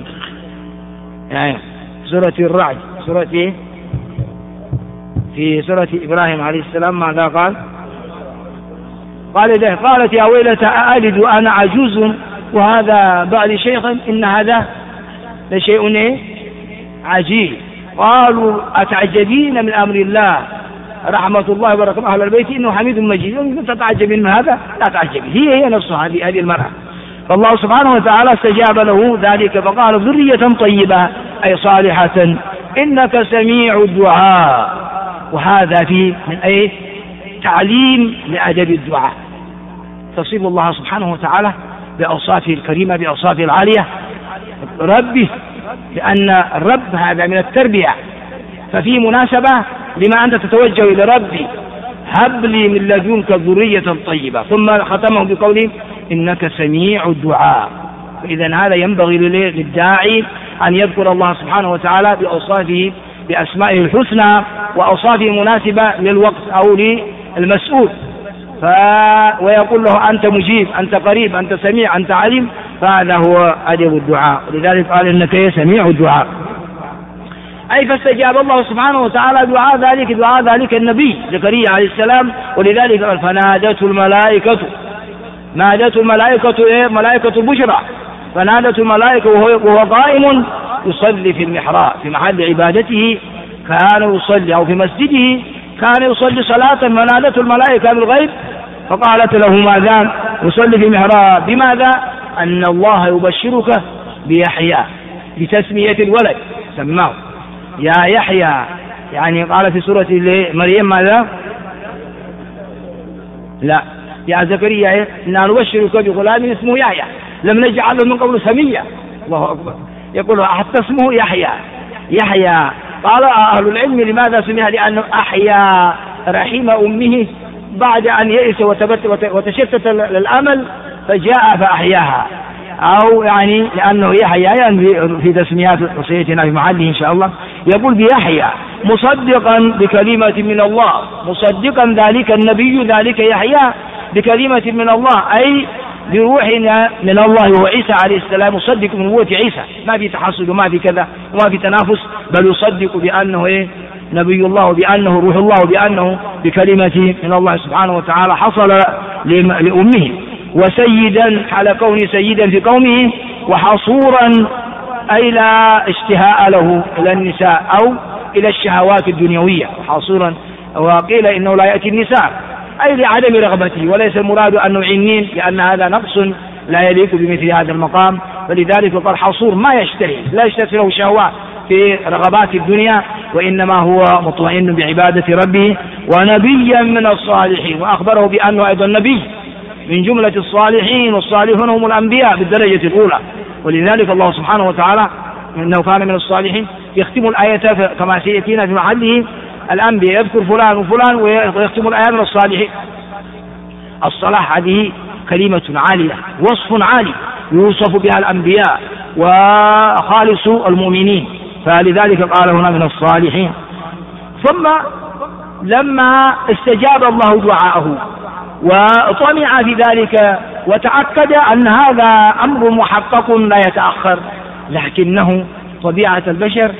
سورة الرعد في سورة إبراهيم عليه السلام ماذا قال؟ قالت: يا ويلتى أألد وأنا عجوز وهذا بعلي شيخا إن هذا لشيء عجيب. قالوا: أتعجبين من أمر الله، رحمة الله وبركاته أهل البيت إنه حميد مجيد، تتعجبين من هذا؟ لا تعجبين، هي نفسها هذه المرأة. فالله سبحانه وتعالى استجاب له ذلك فقال: ذرية طيبة أي صالحة إنك سميع الدعاء. وهذا فيه من أي تعليم لأدب الدعاء، تصف الله سبحانه وتعالى بأوصافه الكريمة بأوصافه العالية ربه، لأن الرب هذا من التربية، ففي مناسبة لما أنت تتوجه إلى ربي، هب لي من لدنك ذرية طيبة، ثم ختمه بقوله: إنك سميع الدعاء. فإذا هذا ينبغي للداعي أن يذكر الله سبحانه وتعالى بأوصافه بأسمائه الحسنى وأوصافه مناسبة للوقت أو للمسؤول، ويقول له: أنت مجيب، أنت قريب، أنت سميع، أنت عليم. فهذا هو أدب الدعاء، ولذلك قال: إنك سميع الدعاء، أي فاستجاب الله سبحانه وتعالى دعاء ذلك النبي زكريا عليه السلام. ولذلك قال: فنادته الملائكة، نادته الملائكة ملائكة البشرى، فنادته الملائكة وهو قائم يصلي في المحراب في محل عبادته، كان يصلي أو في مسجده كان يصلي صلاة منادته الملائكة بالغيب فقالت له ماذا؟ يصلي في المحراب. بماذا؟ أن الله يبشرك بيحيى بتسمية الولد سماه يا يحيى، يعني قال في سورة مريم ماذا؟ لا يا زكريا إنا نبشرك بغلام اسمه يحيى لم نجعل له من قبل سميا. الله أكبر. يقول حتى اسمه يحيى. قال أهل العلم لماذا سميها؟ لأنه أحيا رحم أمه بعد أن يئس وتشتت الأمل فجاء فأحياها، أو يعني لأنه يحيى في تسميات وصيتنا في محله إن شاء الله. يقول بيحيى مصدقا بكلمة من الله، مصدقا ذلك النبي ذلك يحيى بكلمة من الله، أي بروحنا من الله. وهو عيسى عليه السلام مصدق من نبوة عيسى، ما في تحصل وما في كذا وما في تنافس، بل يصدق بأنه نبي الله وبأنه روح الله وبأنه بكلمة من الله سبحانه وتعالى حصل لأمه. وسيدا على كونه سيدا في قومه، وحصورا أي لا اشتهاء له إلى النساء أو إلى الشهوات الدنيوية حصورا. وقيل إنه لا يأتي النساء أي لعدم رغبته، وليس المراد أنه عنين لأن هذا نقص لا يليق بمثل هذا المقام. فلذلك قال حصور ما يشتهي، لا يشتهي له شهوات في رغبات الدنيا، وإنما هو مطمئن بعبادة ربه ونبيا من الصالحين. وأخبره بأنه أيضا نبي من جملة الصالحين، والصالحون هم الأنبياء بالدرجة الأولى. ولذلك الله سبحانه وتعالى إنه كان من الصالحين يختم الآية كما سيأتينا في محله الأنبياء يذكر فلان وفلان ويختم الآية من الصالحين. الصلاح هذه كلمة عالية، وصف عالي يوصف بها الأنبياء وخالص المؤمنين، فلذلك قال هنا من الصالحين. ثم لما استجاب الله دعاءه وطمع في ذلك وتأكد أن هذا أمر محقق لا يتأخر، لكنه طبيعة البشر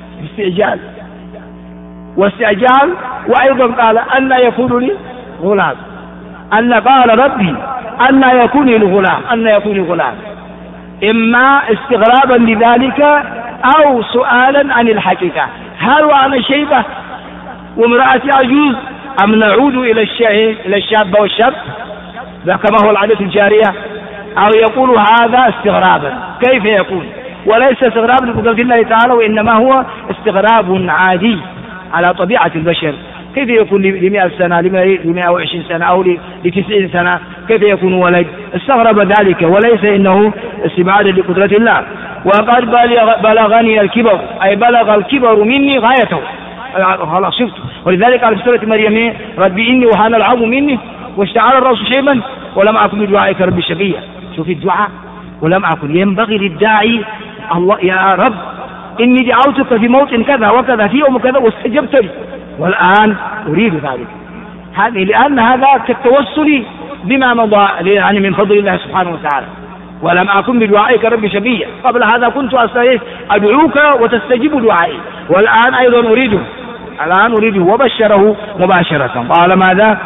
واستعجال. وأيضا قال أن يكون لي غلام، أن قال ربي أن يكون لي غلام، أن يكون لي غلام، إما استغرابا لذلك أو سؤالا عن الحقيقة، هل وأنا شيبة وامرأتي عجوز أم نعود إلى الشاب والشاب كما هو العادة الجارية، أو يقول هذا استغرابا. كيف يكون؟ وليس استغراب لقدرة الله تعالى، وإنما هو استغراب عادي على طبيعة البشر. كيف يكون ل100 سنة ل120 سنة أو ل90 سنة كيف يكون ولد؟ استغرب ذلك، وليس إنه استبعادا لقدرة الله. وقد بلغني الكبر، أي بلغ الكبر مني غايته، خلاص شفت. ولذلك قال في سورة مريم ربي إني وهان العظم مني واشتعل الرأس شيبا ولم أكن بدعائك ربي شقيا. شوف الدعاء، ولم أكن. ينبغي للداعي الله يا رب إني دعوتك في موطن كذا وكذا في يوم كذا واستجبت لي، والآن أريد ذلك. هذه لأن هذا كالتوسل بما مضى يعني من فضل الله سبحانه وتعالى. ولم أكن بدعائك ربي شقيا، قبل هذا كنت أدعوك وتستجيب دعائي، والآن أيضا أريده، الآن أريده. وبشره مباشرة. قال ماذا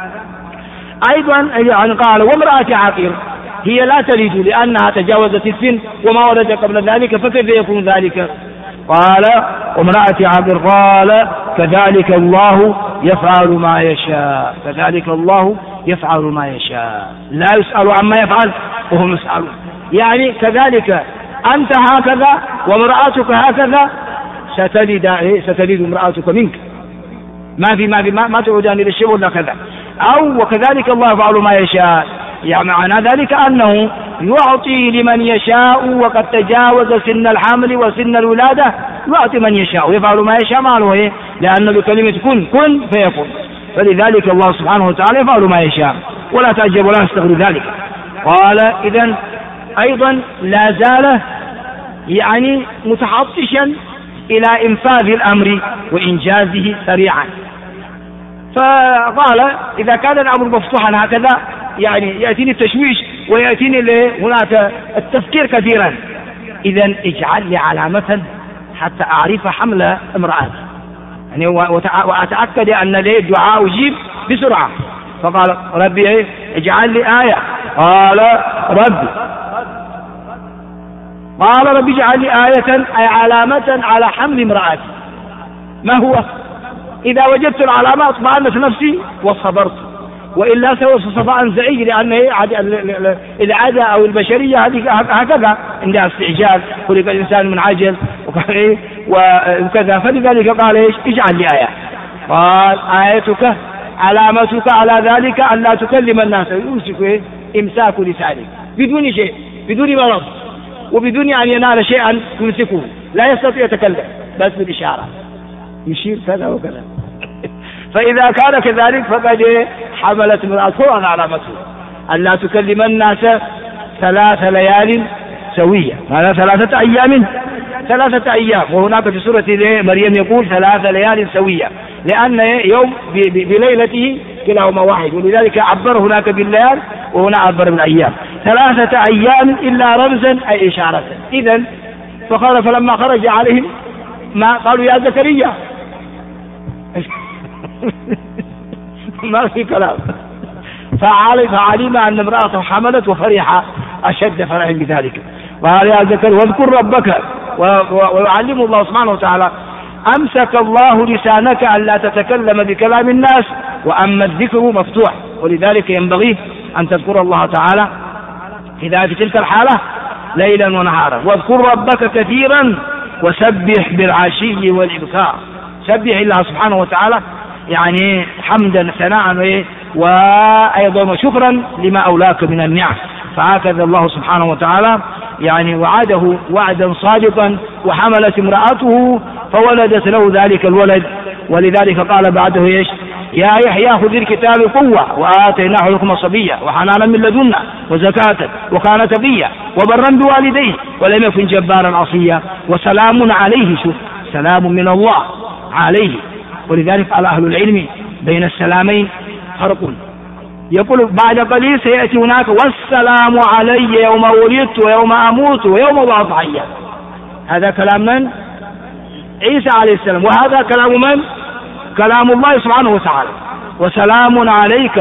أيضا؟ يعني قال وامرأة عاقر، هي لا تلد لأنها تجاوزت السن وما ولد قبل ذلك، فكيف يكون ذلك؟ قال وامرأة عاقر، قال كذلك الله يفعل ما يشاء، كذلك الله يفعل ما يشاء، لا يسأل عما يفعل وهم يسألون. يعني كذلك أنت هكذا وامرأتك هكذا ستلد امرأتك منك، ما تعودان إلى الشيء ولا كذا. أو وكذلك الله يفعل ما يشاء، يعني معنى ذلك أنه يعطي لمن يشاء، وقد تجاوز سن الحمل وسن الولادة يعطي من يشاء ويفعل ما يشاء معه، لأنه بكلمة كن فيكون. فلذلك الله سبحانه وتعالى يفعل ما يشاء، ولا تعجب ولا تستغرب ذلك. قال إذن أيضا لا زال يعني متعطشا إلى إنفاذ الأمر وإنجازه سريعا. فقال إذا كان الأمر مفتوحا هكذا يعني يأتيني التشويش ويأتيني هناك التفكير كثيرا، إذن اجعل لي علامة حتى أعرف حمل امرأة يعني وأتأكد أن لي الدعاء أجيب بسرعة. فقال ربي اجعل لي آية. قال ربي قال رب اجعل لي آية أي علامة على حمل امرأتي. ما هو؟ إذا وجدت العلامة اطمأنت نفسي وصبرت، وإلا سوف صفاء زعيج، لأن العادة أو البشرية هذه هكذا عندها استعجال، خلق الإنسان من عجل وكذا. فلذلك قال إيش؟ اجعل لي آية. قال آيتك علامتك على ذلك أن لا تكلم الناس، يمسك إمساك لسانك بدون شيء، بدون مرض، وبدون أن ينال شيئا يمسكه، لا يستطيع يتكلم بس بالإشارة، يشير كذا وكذا. فإذا كان كذلك فقد حملت امرأته عن علامته أن لا تكلم الناس 3 ليال سوية. هذا 3 أيام 3 أيام، وهناك في سورة مريم يقول 3 ليال سوية، لأن يوم بليلته كلاهما واحد، ولذلك عبر هناك بالليال وهنا عبر بالأيام. 3 أيام إلا رمزا أي إشارة. إذن فقال فلما خرج عليهم ما قالوا يا زكريا ما في كلام، فعلم أن امرأته حملت وفرح أشد فرح بذلك. قال يا زكريا واذكر ربك، ويعلم الله سبحانه وتعالى أمسك الله لسانك أن لا تتكلم بكلام الناس، وأما الذكر مفتوح، ولذلك ينبغي أن تذكر الله تعالى في تلك الحالة ليلا ونهارا. واذكر ربك كثيرا وسبح بالعشي والإبكار، سبح الله سبحانه وتعالى يعني حمدا ثناء وأيضا شكرا لما أولاك من النعم. فهكذا الله سبحانه وتعالى يعني وعده وعدا صادقا، وحملت امرأته فولدت له ذلك الولد. ولذلك قال بعده ايش؟ يا يحيى خذ الكتاب قوة وآتيناه حكما صبيا وحنانا من لدنا وزكاة وكان تقيا وبرا بوالديه ولم يكن جبارا عصيا وسلام عليه. شوف، سلام من الله عليه. ولذلك قال أهل العلم بين السلامين فرق. يقول بعد قليل سيأتي هناك والسلام علي يوم ولدت ويوم أموت ويوم أبعث حيا. هذا كلام من؟ عيسى عليه السلام. وهذا كلام من؟ كلام الله سبحانه وتعالى. وسلام عليك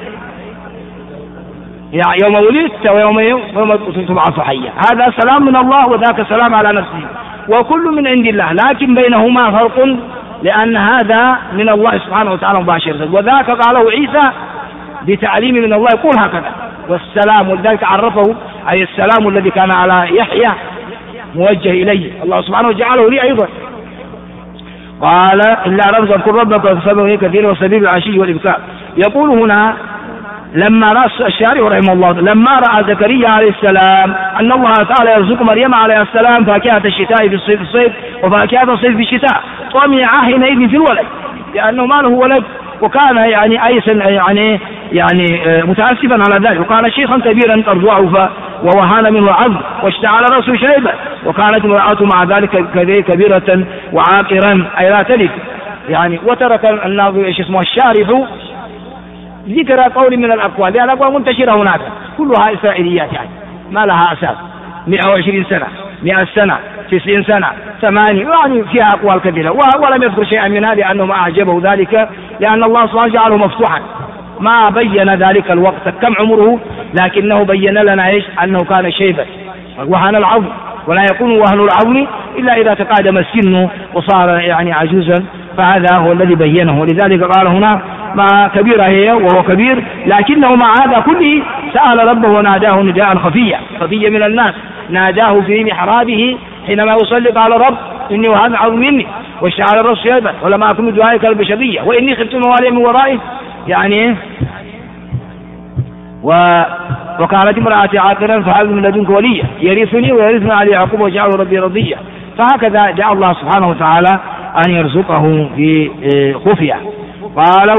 يوم ولدت ويوم تبعث حيا. هذا سلام من الله وذاك سلام على نفسه، وكل من عند الله، لكن بينهما فرق، لأن هذا من الله سبحانه وتعالى مباشرة، وذاك قاله عيسى بتعليم من الله يقول هكذا والسلام. ولذلك عرفه أي السلام الذي كان على يحيى موجه إليه، الله سبحانه وجعله لي أيضا. قال إلا رمز اذكر ربك فسبحه كثيرا وسبيل العشي والإبكار. يقول هنا لما رأى الشارع رحمه الله لما رأى زكريا عليه السلام أن الله تعالى يرزق مريم عليه السلام فاكهة الشتاء في الصيف وفاكهة الصيف في الشتاء، طمع حينئذ في الولد لأنه ما له ولد، وكان يعني أيسا يعني متأسفا على ذلك، وكان شيخا كبيرا قد ضعف ووهان منه العظم واشتعل رأسه شيبا، وكانت امرأته مع ذلك كبيرة وعاقرا أي لا تلد يعني. وترك الناظر ايش اسمه الشارح ذكر قول من الأقوال، لأن الأقوال منتشرة هناك كلها إسرائيليات يعني ما لها أساس. 120 سنة 100 سنة 90 سنة 80 يعني فيها أقوال كثيرة، ولم يذكر شيئا منها لأنه ما أعجبه ذلك، لأن الله سبحانه جعله مفتوحا ما بين ذلك الوقت كم عمره، لكنه بين لنا ايش؟ أنه كان شيبا وهن العظم، ولا يكون وهن العظم إلا إذا تقادم السن وصار يعني عجوزا، فهذا هو الذي بينه. ولذلك قال هنا ما كبيرة هي وهو كبير، لكنه مع هذا كله سأل ربه وناداه نداء خفيا من الناس، ناداه في محرابه حينما يصلي قال رب إني وهن عظم مني واشتعل الرأس شيبا ولم أكن من دعائك البشرية وإني خفت موالي من ورائي يعني وكانت امرأتي عاقرا فهب من لدنك وليا يرثني ويرث علي يعقوب وجعله ربي رضيا. فهكذا جاء الله سبحانه وتعالى أن يرزقه في خفية. قال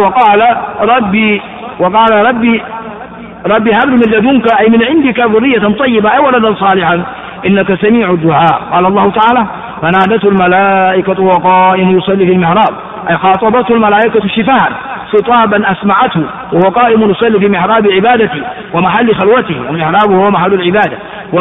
ربي هب من لدنك أي من عندك ذرية طيبة أي ولدا صالحا إنك سميع الدعاء. قال الله تعالى فنادته الملائكة وقائم يصلي في المحراب أي خاطبته الملائكة شفاء خطابا أسمعته وهو قائم يصلي في محراب عبادته ومحل خلوته، والمحراب هو محل العبادة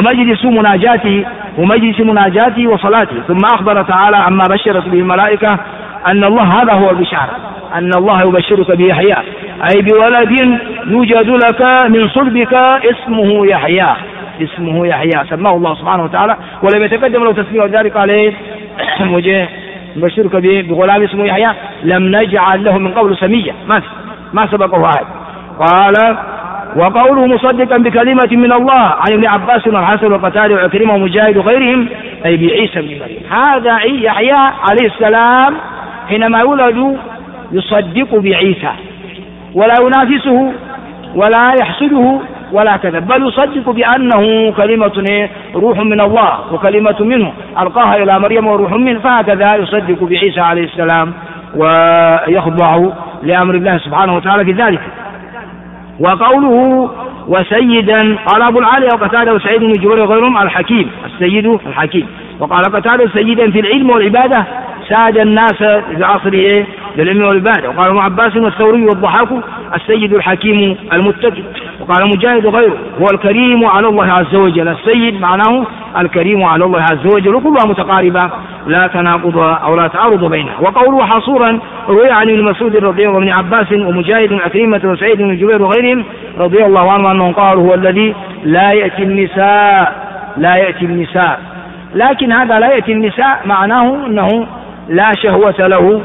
ومجلس مناجاته وصلاته. ثم أخبر تعالى عما بشرت به الملائكة أن الله هذا هو البشارة أن الله يبشرك بيحيى أي بولد يوجد لك من صلبك اسمه يحيى، اسمه يحيى، سماه الله سبحانه وتعالى ولم يتقدم له تسميه، ولذلك قال ايه وجه بشرك بغلام اسمه يحيى لم نجعل له من قبل سميا، ما سبقه أحد. قال وقوله مصدقا بكلمة من الله عن ابن عباس والحسن وقتادة وعكرمة ومجاهد وغيرهم أي بعيسى بن مريم. هذا يحيى عليه السلام حينما يولد يصدق بعيسى ولا ينافسه ولا يحسده ولا كذا، بل يصدق بأنه كلمة روح من الله وكلمة منه ألقاها إلى مريم وروح منه، فهكذا يصدق بعيسى عليه السلام ويخضع لأمر الله سبحانه وتعالى في ذلك. وقوله وسيدا قال أبو العالي وقتادة وسعيد بن جبير وغيرهم الحكيم، السيد الحكيم. وقال قتادة سيدا في العلم والعبادة ساد الناس في عصره للعلم والعبادة. وقال ابن عباس والثوري والضحاك السيد الحكيم المتقي. وقال مجاهد وغيره هو الكريم على الله عز وجل، السيد معناه الكريم على الله عز وجل، وكلها متقاربة لا تناقض أو لا تعارض بينها. وقوله حصورا روي عن ابن مسعود رضي الله عنه وابن عباس ومجاهد وعكرمة وسعيد بن جبير وغيرهم رضي الله عنهم أنهم قالوا هو الذي لا يأتي النساء، لكن هذا لا يأتي النساء معناه أنه لا شهوة له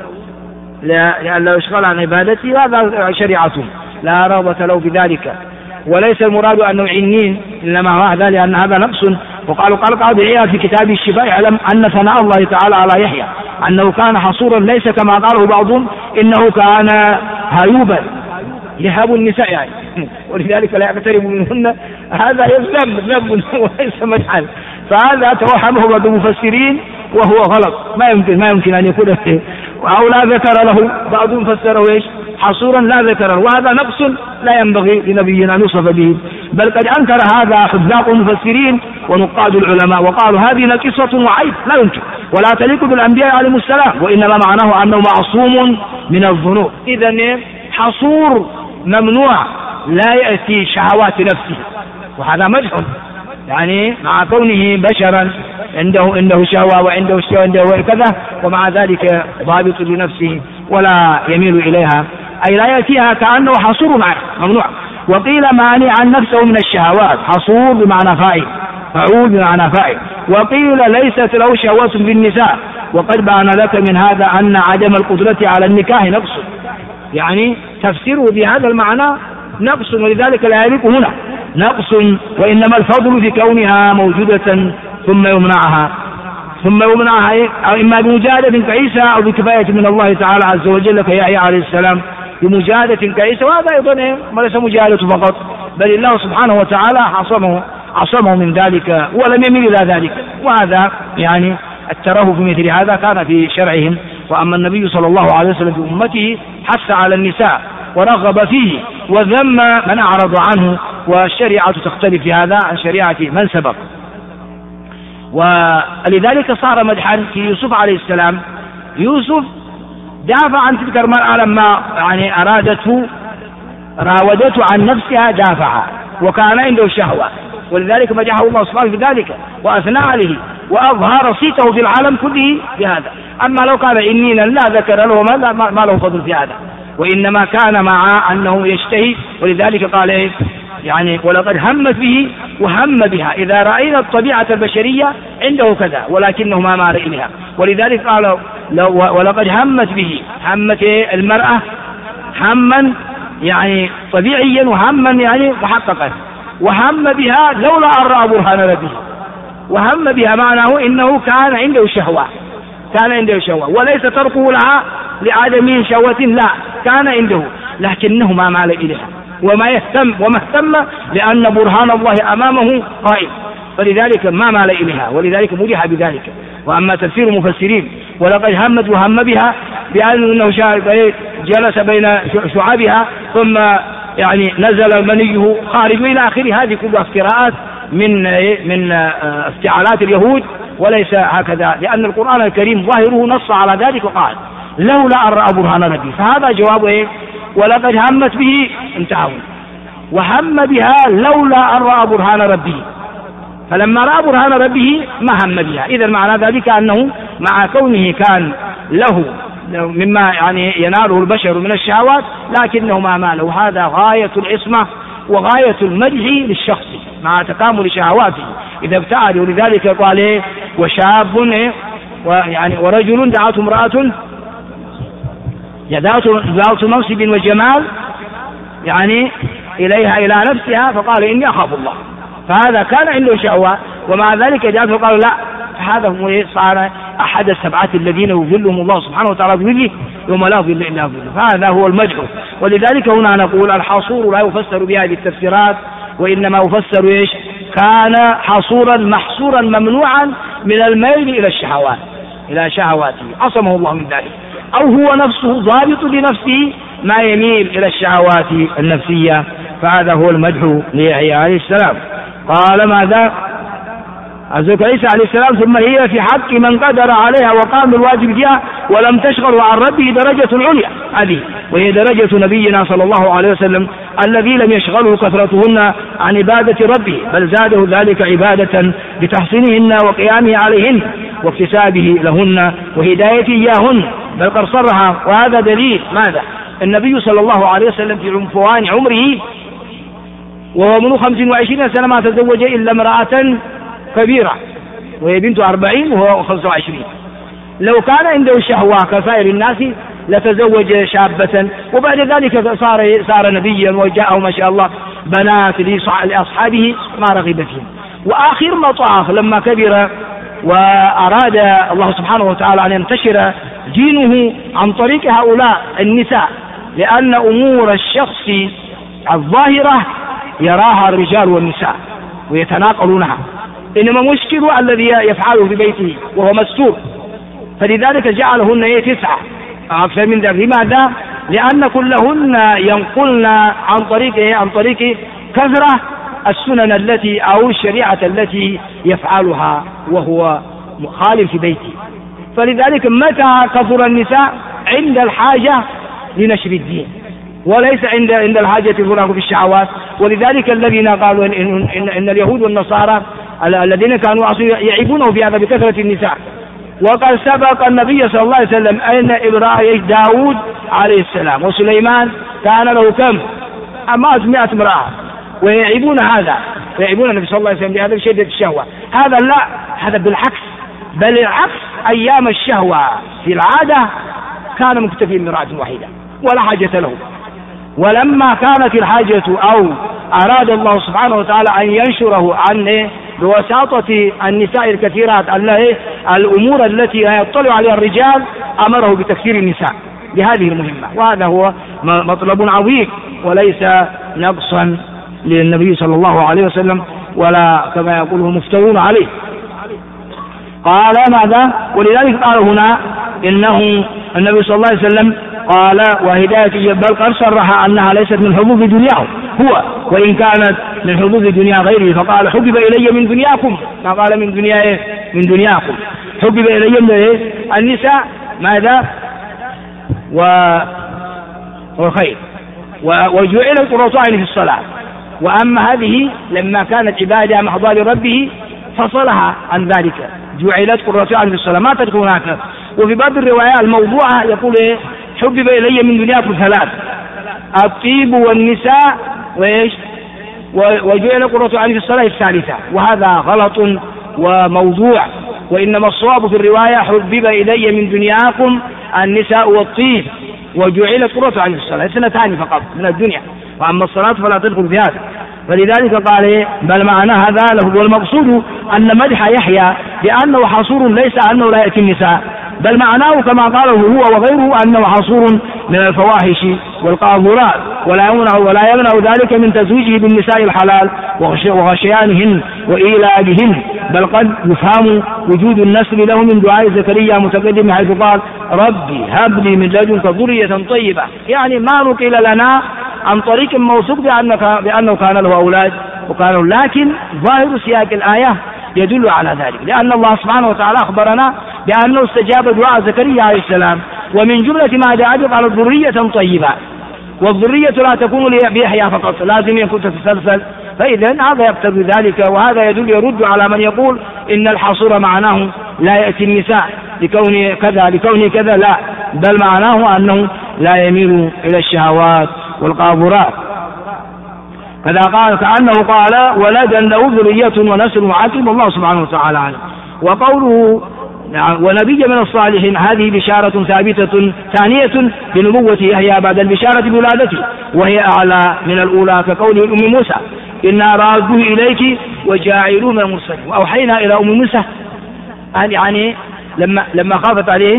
لأنه يشغل عن عبادته، هذا شريعته لا رغبة له بذلك، وليس المراد أنه عنين، إنما هذا لأن هذا نقص. وقالوا قال قاضي عياض في كتاب الشفاء اعلم أن ثناء الله تعالى على يحيى أنه كان حصورا ليس كما قاله بعضهم إنه كان هيوبا يهاب النساء يعني ولذلك لا يقترب منهن، هذا ذنب وليس مجحل، فهذا توهمه بعض المفسرين وهو غلط، ما يمكن أن يكون أو لا ذكر له، بعضهم فسره ايش حصورا لا ذكر له، وهذا نقص لا ينبغي لنبينا أن يوصف به، بل قد أنكر هذا حذاق المفسرين ونقاد العلماء وقالوا هذه نقصة وعيب لا يمكن ولا تليق بالأنبياء عليهم السلام، وإنما معناه أنه معصوم من الذنوب. إذن حصور ممنوع لا يأتي شهوات نفسه، وهذا مدح يعني مع كونه بشرا عنده شهوة وعنده شهوة وعنده كذا، ومع ذلك ضابط لنفسه ولا يميل إليها، أي لا يأتيها كأنه حصور معه ممنوع. وقيل مانعا نفسه من الشهوات، حصور بمعنى فاعول بمعنى فاعل. وقيل ليست له شهوة بالنساء، وقد بان لك من هذا أن عدم القدرة على النكاح نقص، يعني تفسيره بهذا المعنى نقص، ولذلك لا يليق هنا نقص، وإنما الفضل في كونها موجودة ثم يمنعها إما بمجاهدة كعيسى أو بكفاية من الله تعالى عز وجل كيحيى عليه السلام بمجاهدة كعيسى، وهذا أيضا ليس مجاهدة فقط، بل الله سبحانه وتعالى عصمه من ذلك ولم يميل إلى ذلك، وهذا يعني الترهب في مثل هذا كان في شرعهم. وأما النبي صلى الله عليه وسلم في أمته حث على النساء ورغب فيه وذم من أعرض عنه، والشريعة تختلف في هذا عن شريعة من سبق. ولذلك صار مدحا في يوسف عليه السلام. يوسف دافع عن تلك المرأة لما يعني راودته عن نفسها، دافع وكان عنده شهوة، ولذلك مدحه الله سبحانه في ذلك وأثنى عليه وأظهر صيته في العالم كله بهذا. أما لو كان إنينا لا ذكر له ما له فضل في هذا، وإنما كان مع أنه يشتهي، ولذلك قال إيه يعني ولقد همت به وهم بها، إذا رأينا الطبيعة البشرية عنده كذا ولكنه ما مال إليها، ولذلك قال ولقد همت به، همت المرأة هما يعني طبيعيا وهما يعني محققا، وهم بها لولا أن رأى برهان ربه، وهم بها معناه إنه كان عنده شهوة وليس تركه لها لعدم شهوة، لا كان عنده لكنه ما مال إليها وما اهتم لأن برهان الله أمامه قائم، فلذلك ما مال إليها، ولذلك مدح بذلك. وأما تفسير المفسرين ولقد همت وهم بها بأنه جلس بين شعابها ثم يعني نزل منيه خارج إلى آخره، هذه كلها افتراءات من افتعالات اليهود، وليس هكذا، لأن القرآن الكريم ظاهره نص على ذلك وقال لولا أن رأى برهان ربي، فهذا جوابه ولقد همت به انتهوا، وهم بها لولا أن رأى برهان ربه، فلما رأى برهان ربه ما هم بها. إذا معنى ذلك أنه مع كونه كان له مما يعني يناله البشر من الشهوات لكنه ما ماله، هذا غاية العصمة وغاية المدح للشخص مع تكامل شهواته إذا ابتعد. ولذلك قال إيه؟ وشاب ويعني ورجل دعته امرأة ذات منصب وجمال يعني إليها إلى نفسها فقال إني أخاف الله، فهذا كان عنده شهوة ومع ذلك جاءت فقالوا لا، هذا هو صار أحد السبعة الذين يظلهم الله سبحانه وتعالى بظله يوم لا ظل إلا ظله، فهذا هو المدح. ولذلك هنا نقول الحصور لا يفسر بهذه التفسيرات، وإنما يفسر إيش؟ كان حصورا محصورا ممنوعا من الميل إلى الشهوات إلى شهواته، عصمه الله من ذلك، أو هو نفسه ضابط لنفسه ما يميل إلى الشهوات النفسية، فهذا هو المدح ليحيى عليه السلام. قال ماذا؟ أزوج عيسى عليه السلام ثم هي في حق من قدر عليها وقام بالواجب فيها ولم تشغل عن ربه درجة عليا، هذه وهي درجة نبينا صلى الله عليه وسلم الذي لم يشغله كثرتهن عن عبادة ربه، بل زاده ذلك عبادة بتحسينهن وقيامه عليهن واكتسابه لهن وهدايته إياهن، بل قد صرها. وهذا دليل ماذا؟ النبي صلى الله عليه وسلم في عنفوان عمره وهو من 25 سنة ما تزوج إلا امرأة كبيرة وهي بنت 40 وهو 25. لو كان عنده شهوة كسائر الناس لتزوج شابة، وبعد ذلك صار نبيا وجاءه ما شاء الله بنات لأصحابه ما رغب فيهم. وآخر مطاف لما كبر وأراد الله سبحانه وتعالى أن ينتشر دينه عن طريق هؤلاء النساء، لأن أمور الشخص الظاهرة يراها الرجال والنساء ويتناقلونها، إنما مشكل الذي يفعله في بيته وهو مستور، فلذلك جعلهن 9 أكثر من ذلك. لماذا؟ لأن كلهن ينقلن عن طريق كثرة السنن التي أو الشريعة التي يفعلها وهو مخالف في بيته. فلذلك متى كثر النساء؟ عند الحاجة لنشر الدين، وليس عند الحاجة في الشهوات. ولذلك الذين قالوا إن اليهود والنصارى الذين كانوا يعيبونه في هذا بكثرة النساء، وقد سبق النبي صلى الله عليه وسلم أن داود عليه السلام وسليمان كان له كم؟ 100 امرأة، ويعيبون هذا ويعيبون النبي صلى الله عليه وسلم بهذا بشدة الشهوة. هذا لا، هذا بالعكس، بل العكس، أيام الشهوة في العادة كان مكتفي بامرأة واحدة ولا حاجة له. ولما كانت الحاجة أو أراد الله سبحانه وتعالى أن ينشره عن بواسطة النساء الكثيرات الأمور التي يطلع عليها الرجال، أمره بتكثير النساء بهذه المهمة، وهذا هو مطلب عظيم وليس نقصا للنبي صلى الله عليه وسلم ولا كما يقوله مفترون عليه. قال ماذا؟ ولذلك قال هنا إنه النبي صلى الله عليه وسلم قال وهداية، بل قد صرح أنها ليست من حظوظ دنياه هو، وإن كانت من حظوظ دنيا غيره، فقال حبب إلي من دنياكم، ما قال من دنيا من دنياكم، حبب إلي من النساء ماذا؟ والخير، وجعل قرة عيني في الصلاة. وأما هذه لما كانت عبادة محضة لربه فصلها عن ذلك، جعلت قرة عيني في الصلاة، ما تدخل هكذا. وفي بعض الروايات الموضوعة يقول حبب إلي من دنياكم 3: الطيب والنساء وإيش؟ وجعل قرة عيني في الصلاة 3، وهذا غلط وموضوع. وإنما الصواب في الرواية حبب إلي من دنياكم النساء والطيب وجعلت قرة عيني في الصلاة، 2 فقط من الدنيا، وأما الصلاة فلا تدخل في هذا. فلذلك قال بل معنى هذا له. والمقصود أن مدح يحيى بأنه حصور، ليس أنه لا يأتي النساء، بل معناه كما قاله هو وغيره أنه حصور من الفواحش والقاذورات، ولا يمنع ذلك من تزويجه بالنساء الحلال وغشيانهن وإيلادهن، بل قد يفهم وجود النسل له من دعاء زكريا متقدم حيث قال ربي هب لي من لدنك ذرية طيبة، يعني ما نقل لنا عن طريق موثوق بأنه كان له أولاد وكانوا، لكن ظاهر سياق الآية يدل على ذلك، لأن الله سبحانه وتعالى أخبرنا بأنه استجاب دعاء زكريا عليه السلام، ومن جملة ما دعا قال ذرية طيبة، والذرية لا تكون بيحيى فقط، لازم يكون تتسلسل. فإذا هذا يقتضي ذلك، وهذا يرد على من يقول إن الحصور معناه لا يأتي النساء لكونه كذا، لا، بل معناه أنه لا يميل إلى الشهوات والقاذورات. كذا قال كأنه قال ولدا له ذرية ونسل وعاقب، الله سبحانه وتعالى أعلم. وقوله ونبي من الصالحين هذه بشارة ثابتة ثانية بنبوة يحيى بعد البشارة بولادته، وهي أعلى من الأولى كقوله لأم موسى إنا رادوه إليك وجاعلوه من المرسلين. وأوحينا إلى أم موسى يعني لما خافت عليه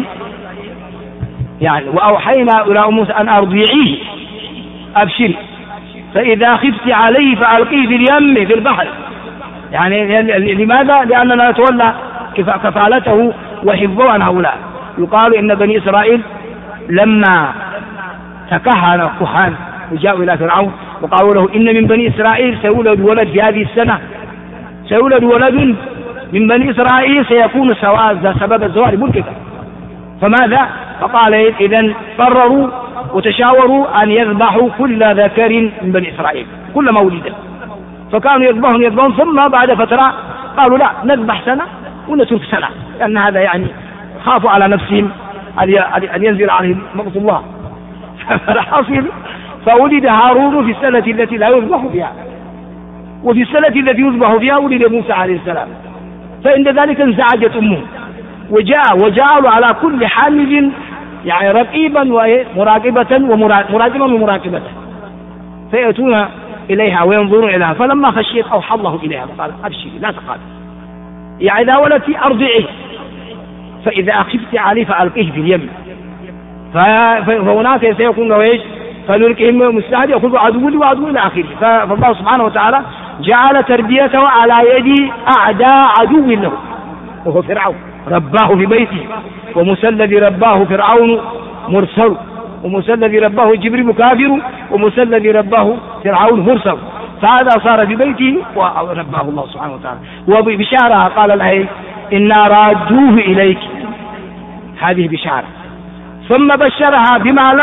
يعني وأوحينا إلى أم موسى أن أرضعيه أبشري فإذا خفت عليه فألقيه في اليم في البحر. يعني لماذا؟ لأننا نتولى كفالته وحفظه عن هؤلاء. يقال إن بني إسرائيل لما تكهن الكهان وجاءوا إلى فرعون وقالوا له إن من بني إسرائيل سيولد ولد في هذه السنة، سيولد ولد من بني إسرائيل سيكون سبب الزواج ملكك. فماذا؟ فقال إذن قرروا وتشاوروا أن يذبحوا كل ذكر من بني إسرائيل كل مولد، فكانوا يذبحون ثم بعد فترة قالوا لا نذبح سنة ونترك سنة، لأن هذا يعني خافوا على نفسهم أن ينزل عليهم مقت الله. فالحاصل فولد هارون في السنة التي لا يذبح فيها، وفي السنة التي يذبح فيها ولد موسى عليه السلام. فعند ذلك انزعجت أمه وجعلوا على كل حامل يعني رقيبا ومراقبا ومراقبة، فيأتون إليها وينظرون إليها. فلما خشيت أوحى الله إليها فقال أبشري لا تخافي، يعني إذا ولدت أرضعيه فإذا خفت عليه فألقيه في اليم، فهناك سيكون له ايش؟ فنلقيه مستعد يأخذ عدو وعدو إلى آخره. فالله سبحانه وتعالى جعل تربيته على يد أعداء عدو له وهو فرعون، رباه في بيته، وموسى الذي رباه فرعون مرسل، وموسى الذي رباه جبريل كافر، وموسى الذي رباه فرعون مرسل. فهذا صار في بيته ورباه الله سبحانه وتعالى. وبشارة قال لها إنا رادوه إليك، هذه بشارة. ثم بشرها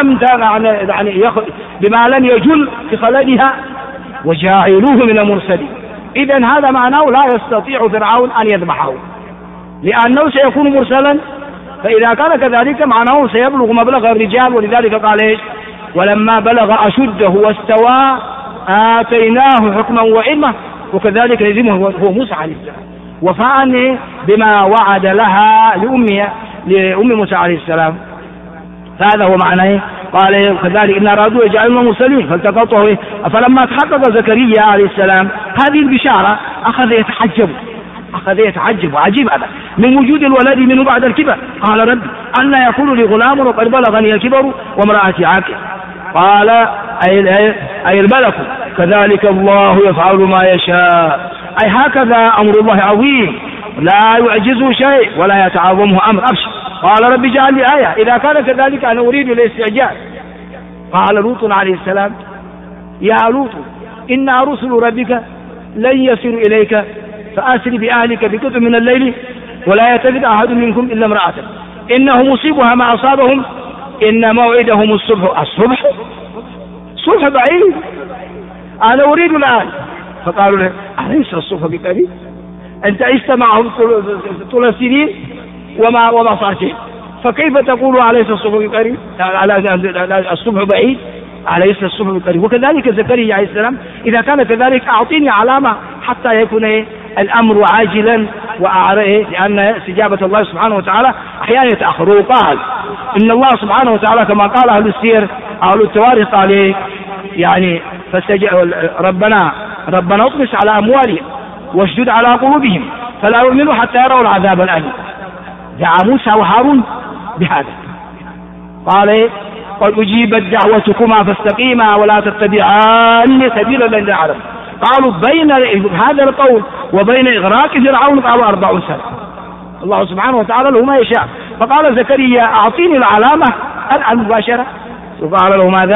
بما لم يجل في خلدها وجاعلوه من المرسلين. إذن هذا معناه لا يستطيع فرعون أن يذبحه لأنه سيكون مرسلا، فإذا كان كذلك معناه سيبلغ مبلغ الرجال. ولذلك قال إيش؟ ولما بلغ أشده واستوى آتيناه حكما وعلما وكذلك يلزمه هو موسى عليه السلام، وفاء بما وعد لها لأم موسى عليه السلام. فهذا هو معناه. قال كذلك إن أرادوا يجعلنا مرسلين فالتقطه. فلما تحقق زكريا عليه السلام هذه البشارة أخذ يتعجب وعجيب هذا من وجود الولد منه بعد الكبر. قال رب أن يكون لي غلام وقد بلغني الكبر وامرأتي عاقر. قال أي الملك كذلك الله يفعل ما يشاء، أي هكذا أمر الله عظيم لا يعجزه شيء ولا يتعاظمه أمر. أبشر. قال رب اجعل لي آية إذا كان كذلك أنا أريد الاستعجال. قال لوط عليه السلام يا لوط إنا رسل ربك لن يصلوا إليك فأسر بأهلك بقطع من الليل ولا يلتفت أحد منكم إلا امرأته إنه مصيبها ما أصابهم إن موعدهم الصبح. الصبح بعيد، أنا أريد الآن. فقالوا له أليس الصبح بقريب؟ أنت عشت معهم طول السنين وما صار شيء، فكيف تقول أليس الصبح بقريب؟ الصبح بعيد، أليس الصبح بقريب؟ وكذلك زكريا عليه السلام إذا كان كذلك أعطيني علامة حتى يكون الأمر عاجلا لأن استجابة الله سبحانه وتعالى أحيانا يتأخر. وقال إن الله سبحانه وتعالى كما قال أهل السير أهل التواريخ قال يعني ربنا اطمس على أموالهم واشدد على قلوبهم فلا يؤمنوا حتى يروا العذاب الأليم. دعا موسى وهارون بهذا. قال قد أجيبت دعوتكما فاستقيما ولا تتبعان سبيل الذين يعلمون. قالوا بين هذا القول وبين إغراق فرعون قالوا 40 سنة. الله سبحانه وتعالى له ما يشاء. فقال زكريا أعطيني العلامة الآن مباشرة. وقال له ماذا؟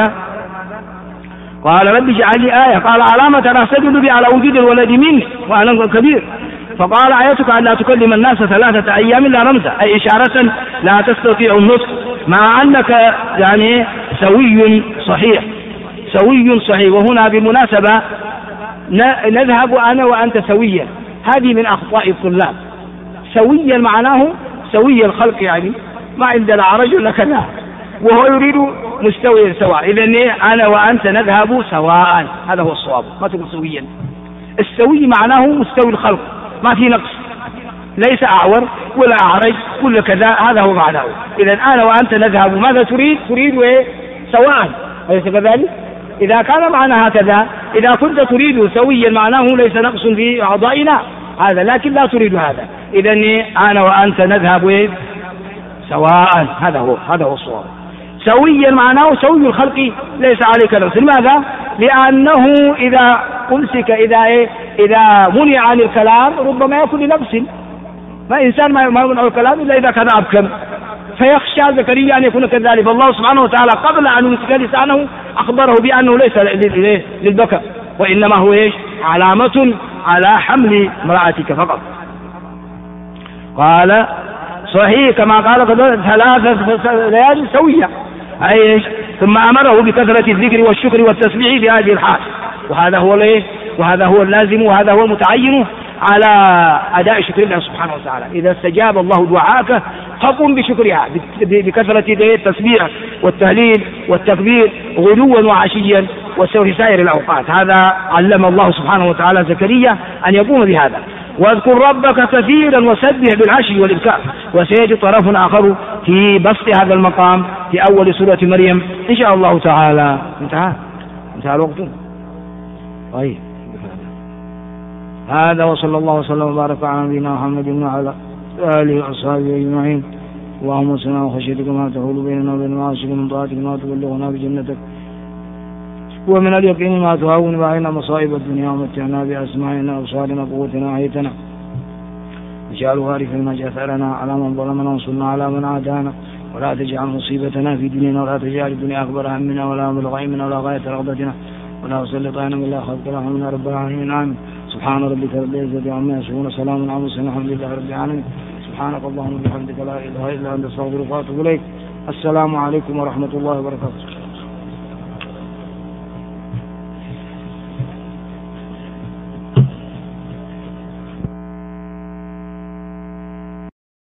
قال رب اجعل لي آية. قال علامة لا أستدل بي على وجود الولد مني وأنا كبير. فقال آيتك أن لا تكلم الناس 3 أيام لا رمزا، أي إشارة لا تستطيع النطق مع أنك يعني سوي صحيح. وهنا بالمناسبة نذهب أنا وأنت سويا، هذه من أخطاء الطلاب. سويا معناه سوي الخلق، يعني ما عندنا عرج ولا كذا، وهو يريد مستوي سواء. إذن أنا وأنت نذهب سواء، هذا هو الصواب، ما تقول سويا. السوي معناه مستوي الخلق، ما في نقص، ليس أعور ولا أعرج ولا كذا، هذا هو معناه. إذن أنا وأنت نذهب، ماذا تريد؟ تريد إيه؟ سواء، أليس كذلك؟ إذا كان معنى هكذا، إذا كنت تريد سويا معناه ليس نقص في أعضائنا هذا، لكن لا تريد هذا. إذن أنا وأنت نذهب سواء، هذا هو الصواب. سويا معناه سوي الخلق، ليس عليك نقص. لماذا؟ لأنه إذا أمسك، إذا منع عن الكلام ربما يكون لنقص، ما إنسان ما يمنع الكلام إلا إذا كان أبكم، فيخشى زكريا أن يكون كذلك. فالله سبحانه وتعالى قبل أن يمسك لسانه أخبره بأنه ليس للبكاء، وإنما هو علامة على حمل امرأتك فقط. قال صحيح كما قال 3 ليال سوية، ثم أمره بكثرة الذكر والشكر والتسبيح في هذه الحال، وهذا هو اللازم، وهذا هو المتعين على أداء شكر الله سبحانه وتعالى. إذا استجاب الله دعاءك فقم بشكرها بكثرة التسبيح والتهليل والتكبير غدوا وعشيا وفي سائر الأوقات. هذا علم الله سبحانه وتعالى زكريا أن يقوم بهذا. واذكر ربك كثيرا وسبح بالعشي والإبكار. وسيجي طرف آخر في بسط هذا المقام في أول سورة مريم إن شاء الله تعالى. انتهى الوقت. طيب، هذا وصلى الله وسلم وبارك على نبينا محمد وعلى آله وأصحابه أجمعين. اللهم صل وخشيتك ما تحول بيننا وبين معاصيك، من طاعتك ما تبلغنا بجنتك، ومن اليقين ما تهون علينا مصائب الدنيا، ومتعنا بأسماعنا وأبصارنا قوتنا أحيتنا، واجعل وارثا منا جثرنا على من ظلمنا، وانصرنا على من عادانا، ولا تجعل مصيبتنا في ديننا، ولا تجعل الدنيا أكبر همنا ولا مبلغ علمنا ولا غاية رغبتنا، ولا تسلط علينا من لا خلق رحمنا رب العالمين. آمين. سبحان ربك رب العزة عما يصفون، سلام على المرسلين، الحمد لله رب العالمين. سبحانك اللهم وبحمدك لا إله إلا أنت، أستغفرك وأتوب إليك. السلام عليكم ورحمة الله وبركاته.